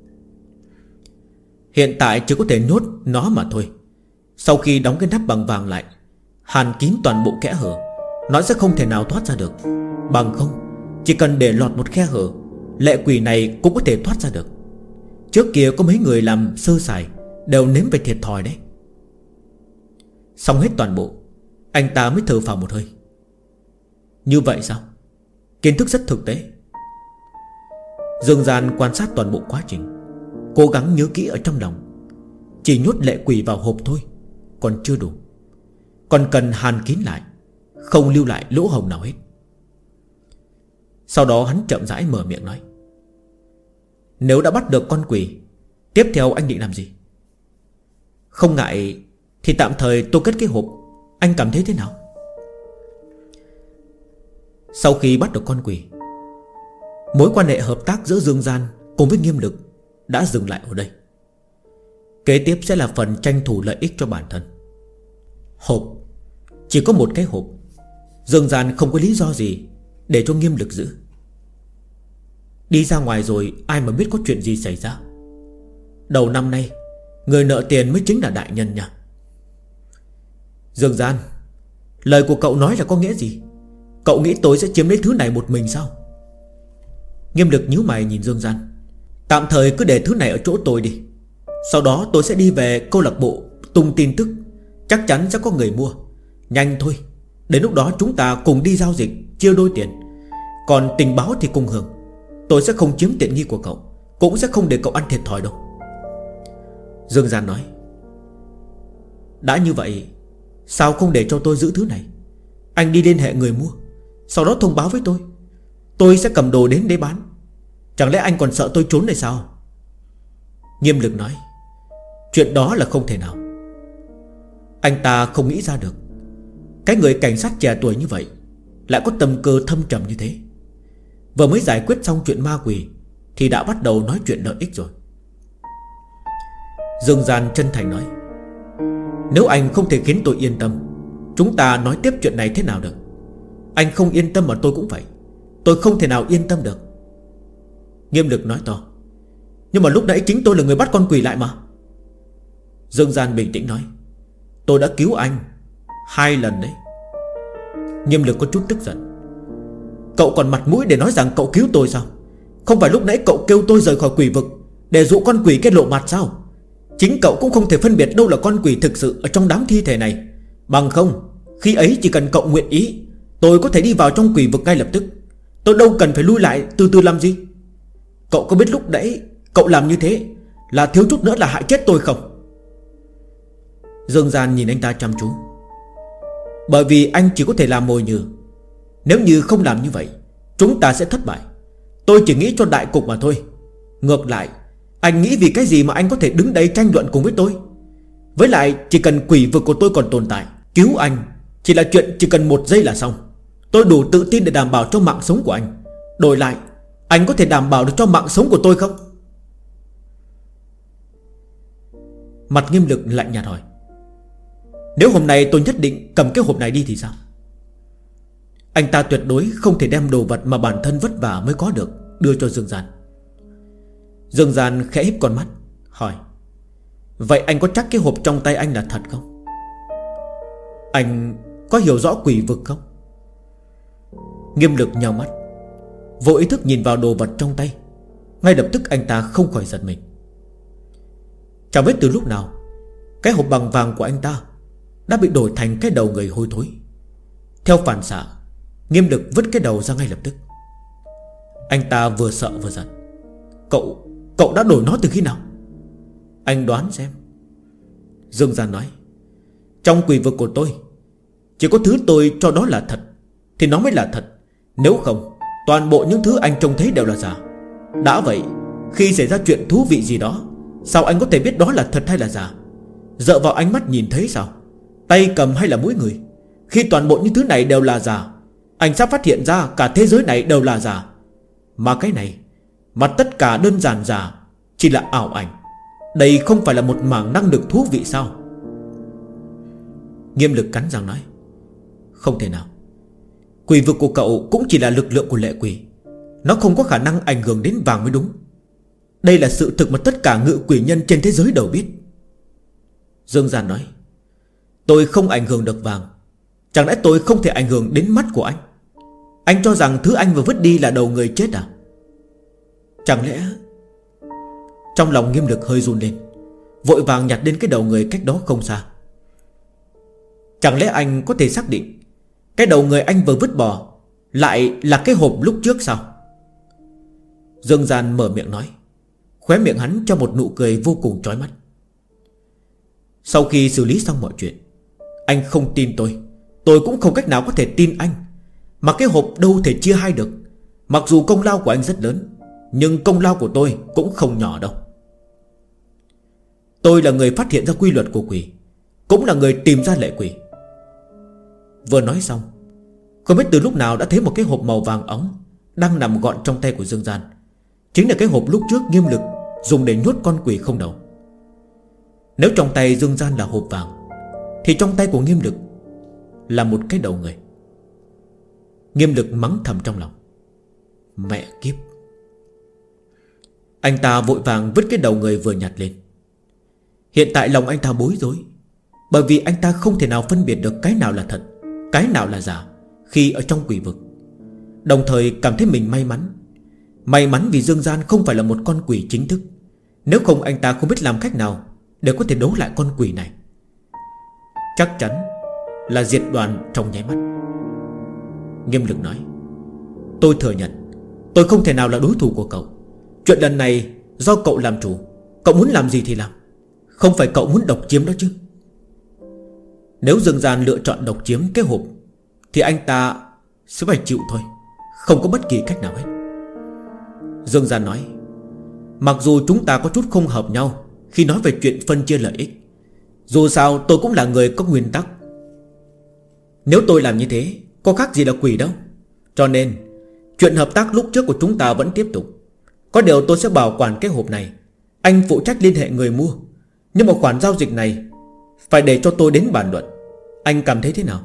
Hiện tại chỉ có thể nhốt nó mà thôi. Sau khi đóng cái nắp bằng vàng lại, hàn kín toàn bộ kẽ hở, nó sẽ không thể nào thoát ra được. Bằng không, chỉ cần để lọt một khe hở, lệ quỷ này cũng có thể thoát ra được. Trước kia có mấy người làm sơ sài đều nếm về thiệt thòi đấy. Xong hết toàn bộ, anh ta mới thở phào một hơi. Như vậy sao? Kiến thức rất thực tế. Dương Gian quan sát toàn bộ quá trình, cố gắng nhớ kỹ ở trong lòng. Chỉ nhốt lệ quỷ vào hộp thôi còn chưa đủ, còn cần hàn kín lại, không lưu lại lỗ hổng nào hết. Sau đó hắn chậm rãi mở miệng nói: Nếu đã bắt được con quỷ, tiếp theo anh định làm gì? Không ngại thì tạm thời tôi cất cái hộp, anh cảm thấy thế nào? Sau khi bắt được con quỷ, mối quan hệ hợp tác giữa Dương Gian cùng với Nghiêm Lực đã dừng lại ở đây. Kế tiếp sẽ là phần tranh thủ lợi ích cho bản thân. Hộp, chỉ có một cái hộp, Dương Gian không có lý do gì để cho Nghiêm Lực giữ. Đi ra ngoài rồi ai mà biết có chuyện gì xảy ra. Đầu năm nay, người nợ tiền mới chính là đại nhân nha. Dương Gian, lời của cậu nói là có nghĩa gì? Cậu nghĩ tôi sẽ chiếm lấy thứ này một mình sao? Nghiêm Lực nhíu mày nhìn Dương Gian. Tạm thời cứ để thứ này ở chỗ tôi đi. Sau đó tôi sẽ đi về câu lạc bộ tung tin tức, chắc chắn sẽ có người mua. Nhanh thôi, đến lúc đó chúng ta cùng đi giao dịch, chia đôi tiền. Còn tình báo thì cùng hưởng. Tôi sẽ không chiếm tiện nghi của cậu, cũng sẽ không để cậu ăn thiệt thòi đâu. Dương Gian nói: Đã như vậy, sao không để cho tôi giữ thứ này? Anh đi liên hệ người mua, sau đó thông báo với tôi sẽ cầm đồ đến để bán. Chẳng lẽ anh còn sợ tôi trốn này sao? Nghiêm Lực nói: Chuyện đó là không thể nào. Anh ta không nghĩ ra được cái người cảnh sát trẻ tuổi như vậy lại có tâm cơ thâm trầm như thế. Vừa mới giải quyết xong chuyện ma quỷ thì đã bắt đầu nói chuyện lợi ích rồi. Dương Gian chân thành nói: Nếu anh không thể khiến tôi yên tâm, chúng ta nói tiếp chuyện này thế nào được? Anh không yên tâm mà tôi cũng vậy. Tôi không thể nào yên tâm được. Nghiêm Lực nói to: Nhưng mà lúc nãy chính tôi là người bắt con quỷ lại mà. Dương Gian bình tĩnh nói: Tôi đã cứu anh 2 lần đấy. Nghiêm Lực có chút tức giận: Cậu còn mặt mũi để nói rằng cậu cứu tôi sao? Không phải lúc nãy cậu kêu tôi rời khỏi quỷ vực để dụ con quỷ kết lộ mặt sao? Chính cậu cũng không thể phân biệt đâu là con quỷ thực sự ở trong đám thi thể này. Bằng không, khi ấy chỉ cần cậu nguyện ý, tôi có thể đi vào trong quỷ vực ngay lập tức. Tôi đâu cần phải lui lại từ từ làm gì. Cậu có biết lúc nãy cậu làm như thế là thiếu chút nữa là hại chết tôi không? Dương Gian nhìn anh ta chăm chú: Bởi vì anh chỉ có thể làm mồi nhử. Nếu như không làm như vậy, chúng ta sẽ thất bại. Tôi chỉ nghĩ cho đại cục mà thôi. Ngược lại, anh nghĩ vì cái gì mà anh có thể đứng đây tranh luận cùng với tôi? Với lại chỉ cần quỷ vực của tôi còn tồn tại, cứu anh chỉ là chuyện chỉ cần 1 giây là xong. Tôi đủ tự tin để đảm bảo cho mạng sống của anh. Đổi lại, anh có thể đảm bảo được cho mạng sống của tôi không? Mặt Nghiêm Lực lạnh nhạt hỏi: Nếu hôm nay tôi nhất định cầm cái hộp này đi thì sao? Anh ta tuyệt đối không thể đem đồ vật mà bản thân vất vả mới có được đưa cho Dương Gian. Dương Gian khẽ híp con mắt hỏi: Vậy anh có chắc cái hộp trong tay anh là thật không? Anh có hiểu rõ quỷ vực không? Nghiêm Lực nhào mắt, vô ý thức nhìn vào đồ vật trong tay. Ngay lập tức anh ta không khỏi giật mình. Chẳng biết từ lúc nào, cái hộp bằng vàng của anh ta đã bị đổi thành cái đầu người hôi thối. Theo phản xạ, Nghiêm Lực vứt cái đầu ra ngay lập tức. Anh ta vừa sợ vừa giận: Cậu đã đổi nó từ khi nào? Anh đoán xem. Dương Gian nói: Trong quỷ vực của tôi, chỉ có thứ tôi cho đó là thật thì nó mới là thật. Nếu không, toàn bộ những thứ anh trông thấy đều là giả. Đã vậy, khi xảy ra chuyện thú vị gì đó, sao anh có thể biết đó là thật hay là giả? Dựa vào ánh mắt nhìn thấy sao? tay cầm hay là mũi người. Khi toàn bộ những thứ này đều là giả, anh sắp phát hiện ra cả thế giới này đều là giả. Mà cái này, mà tất cả đơn giản giả, chỉ là ảo ảnh. Đây không phải là một mảng năng lực thú vị sao? Nghiêm Lực cắn răng nói: Không thể nào. Quỷ vực của cậu cũng chỉ là lực lượng của lệ quỷ, nó không có khả năng ảnh hưởng đến vàng mới đúng. Đây là sự thực mà tất cả ngự quỷ nhân trên thế giới đều biết. Dương Gian nói: Tôi không ảnh hưởng được vàng, chẳng lẽ tôi không thể ảnh hưởng đến mắt của anh? Anh cho rằng thứ anh vừa vứt đi là đầu người chết à? Chẳng lẽ... Trong lòng Nghiêm Lực hơi run lên, vội vàng nhặt lên cái đầu người cách đó không xa. Chẳng lẽ anh có thể xác định cái đầu người anh vừa vứt bỏ lại là cái hộp lúc trước sao? Dương Gian mở miệng nói, khóe miệng hắn cho một nụ cười vô cùng chói mắt. Sau khi xử lý xong mọi chuyện, anh không tin tôi cũng không cách nào có thể tin anh. Mà cái hộp đâu thể chia hai được. Mặc dù công lao của anh rất lớn, nhưng công lao của tôi cũng không nhỏ đâu. Tôi là người phát hiện ra quy luật của quỷ, cũng là người tìm ra lệ quỷ. Vừa nói xong, không biết từ lúc nào đã thấy một cái hộp màu vàng óng đang nằm gọn trong tay của Dương Gian. Chính là cái hộp lúc trước Nghiêm Lực dùng để nhốt con quỷ không đầu. Nếu trong tay Dương Gian là hộp vàng, thì trong tay của Nghiêm Lực là một cái đầu người. Nghiêm Lực mắng thầm trong lòng, mẹ kiếp. Anh ta vội vàng vứt cái đầu người vừa nhặt lên. Hiện tại lòng anh ta bối rối, bởi vì anh ta không thể nào phân biệt được cái nào là thật, cái nào là giả khi ở trong quỷ vực. Đồng thời cảm thấy mình may mắn. May mắn vì Dương Gian không phải là một con quỷ chính thức. Nếu không anh ta không biết làm cách nào để có thể đấu lại con quỷ này. Chắc chắn là diệt đoàn trong nháy mắt. Nghiêm Lực nói, tôi thừa nhận tôi không thể nào là đối thủ của cậu. Chuyện lần này do cậu làm chủ. Cậu muốn làm gì thì làm, không phải cậu muốn độc chiếm đó chứ. Nếu Dương Gian lựa chọn độc chiếm cái hộp thì anh ta sẽ phải chịu thôi, không có bất kỳ cách nào hết. Dương Gian nói, mặc dù chúng ta có chút không hợp nhau khi nói về chuyện phân chia lợi ích, dù sao tôi cũng là người có nguyên tắc. Nếu tôi làm như thế có khác gì là quỷ đâu. Cho nên chuyện hợp tác lúc trước của chúng ta vẫn tiếp tục. Có điều tôi sẽ bảo quản cái hộp này, anh phụ trách liên hệ người mua. Nhưng mà khoản giao dịch này phải để cho tôi đến bàn luận. Anh cảm thấy thế nào?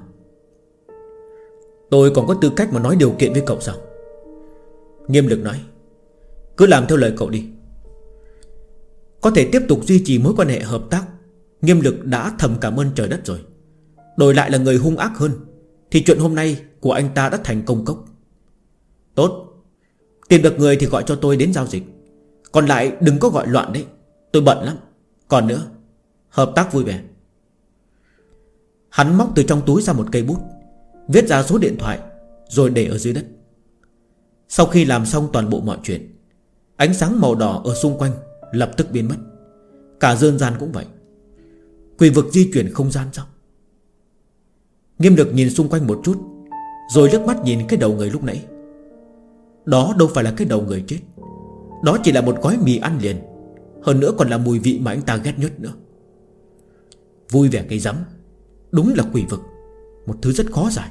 Tôi còn có tư cách mà nói điều kiện với cậu sao? Nghiêm Lực nói, cứ làm theo lời cậu đi. Có thể tiếp tục duy trì mối quan hệ hợp tác, Nghiêm Lực đã thầm cảm ơn trời đất rồi. Đổi lại là người hung ác hơn thì chuyện hôm nay của anh ta đã thành công cốc. Tốt, tìm được người thì gọi cho tôi đến giao dịch. Còn lại đừng có gọi loạn đấy, tôi bận lắm. Còn nữa, hợp tác vui vẻ. Hắn móc từ trong túi ra một cây bút, viết ra số điện thoại rồi để ở dưới đất. Sau khi làm xong toàn bộ mọi chuyện, ánh sáng màu đỏ ở xung quanh lập tức biến mất. Cả Dương Gian cũng vậy. Quỷ vực di chuyển không gian sao? Nghiêm Lực nhìn xung quanh một chút, rồi liếc mắt nhìn cái đầu người lúc nãy. Đó đâu phải là cái đầu người chết, đó chỉ là một gói mì ăn liền. Hơn nữa còn là mùi vị mà anh ta ghét nhất nữa. Vui vẻ cái rắm. Đúng là quỷ vực, một thứ rất khó giải.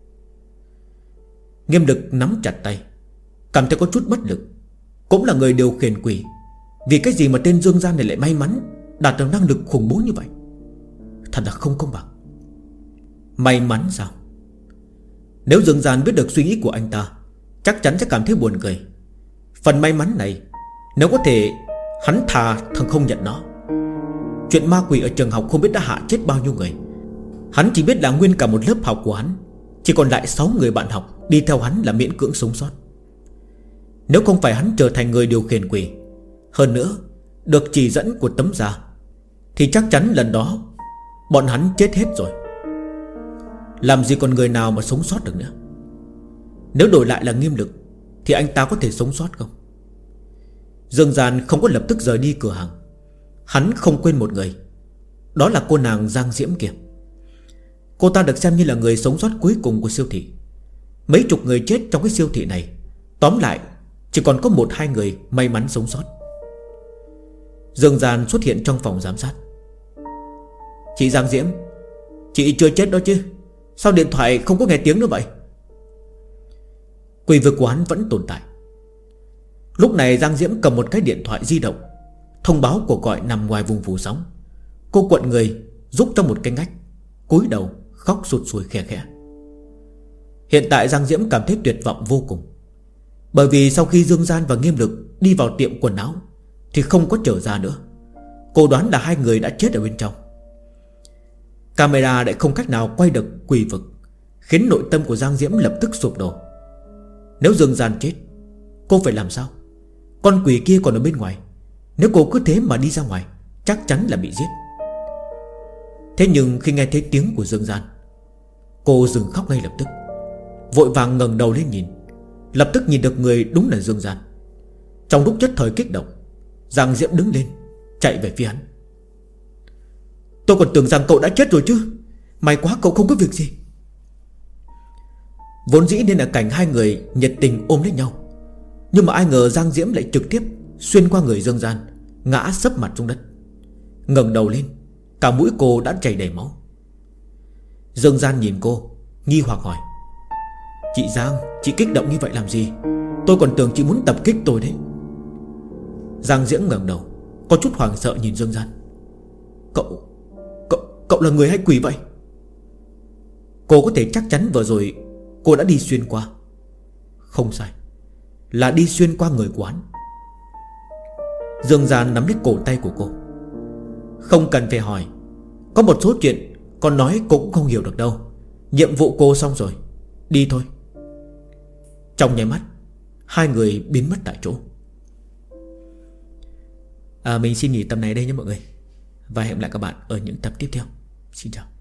Nghiêm Lực nắm chặt tay, cảm thấy có chút bất lực. Cũng là người điều khiển quỷ, vì cái gì mà tên Dương Gian này lại may mắn đạt được năng lực khủng bố như vậy? Thật là không công bằng. May mắn sao? Nếu Dương Gian biết được suy nghĩ của anh ta, chắc chắn sẽ cảm thấy buồn cười. Phần may mắn này, nếu có thể, hắn thà thằng không nhận nó. Chuyện ma quỷ ở trường học không biết đã hạ chết bao nhiêu người. Hắn chỉ biết là nguyên cả một lớp học của hắn chỉ còn lại 6 người bạn học đi theo hắn là miễn cưỡng sống sót. Nếu không phải hắn trở thành người điều khiển quỷ, hơn nữa được chỉ dẫn của tấm da, thì chắc chắn lần đó bọn hắn chết hết rồi. Làm gì còn người nào mà sống sót được nữa. Nếu đổi lại là Nghiêm Lực thì anh ta có thể sống sót không? Dương Gian không có lập tức rời đi cửa hàng. Hắn không quên một người, đó là cô nàng Giang Diễm kia. Cô ta được xem như là người sống sót cuối cùng của siêu thị. Mấy chục người chết trong cái siêu thị này, tóm lại chỉ còn có 1-2 người may mắn sống sót. Dương Gian xuất hiện trong phòng giám sát. Chị Giang Diễm, Chị chưa chết đó chứ, sao điện thoại không có nghe tiếng nữa vậy? Quỷ vực của hắn vẫn tồn tại. Lúc này Giang Diễm cầm một cái điện thoại di động. Thông báo cuộc gọi nằm ngoài vùng phủ sóng. Cô quận người rúc trong một cái ngách, cúi đầu khóc sụt sùi khè khè. Hiện tại Giang Diễm cảm thấy tuyệt vọng vô cùng. Bởi vì sau khi Dương Gian và Nghiêm Lực đi vào tiệm quần áo thì không có trở ra nữa. Cô đoán là hai người đã chết ở bên trong. Camera lại không cách nào quay được quỷ vực, khiến nội tâm của Giang Diễm lập tức sụp đổ. Nếu Dương Gian chết, cô phải làm sao? Con quỷ kia còn ở bên ngoài. Nếu cô cứ thế mà đi ra ngoài, chắc chắn là bị giết. Thế nhưng khi nghe thấy tiếng của Dương Gian, cô dừng khóc ngay lập tức, vội vàng ngẩng đầu lên nhìn. Lập tức nhìn được người đúng là Dương Gian. Trong lúc nhất thời kích động, Giang Diễm đứng lên chạy về phía hắn. Tôi còn tưởng rằng cậu đã chết rồi chứ. May quá cậu không có việc gì. Vốn dĩ nên là cảnh hai người nhiệt tình ôm lấy nhau, nhưng mà ai ngờ Giang Diễm lại trực tiếp xuyên qua người Dương Gian, ngã sấp mặt xuống đất. Ngẩng đầu lên, cả mũi cô đã chảy đầy máu. Dương Gian nhìn cô, nghi hoặc hỏi: Chị Giang, chị kích động như vậy làm gì? Tôi còn tưởng chị muốn tập kích tôi đấy. Giang Diễm ngẩng đầu, có chút hoảng sợ nhìn Dương Gian. Cậu là người hay quỷ vậy? Cô có thể chắc chắn vừa rồi cô đã đi xuyên qua. Không sai, là đi xuyên qua người quán. Dương Gian nắm lấy cổ tay của cô. Không cần phải hỏi, có một số chuyện con nói cô cũng không hiểu được đâu. Nhiệm vụ cô xong rồi, đi thôi. Trong nháy mắt, hai người biến mất tại chỗ. Mình xin nghỉ tập này đây nhé mọi người, và hẹn gặp lại các bạn ở những tập tiếp theo. Xin chào.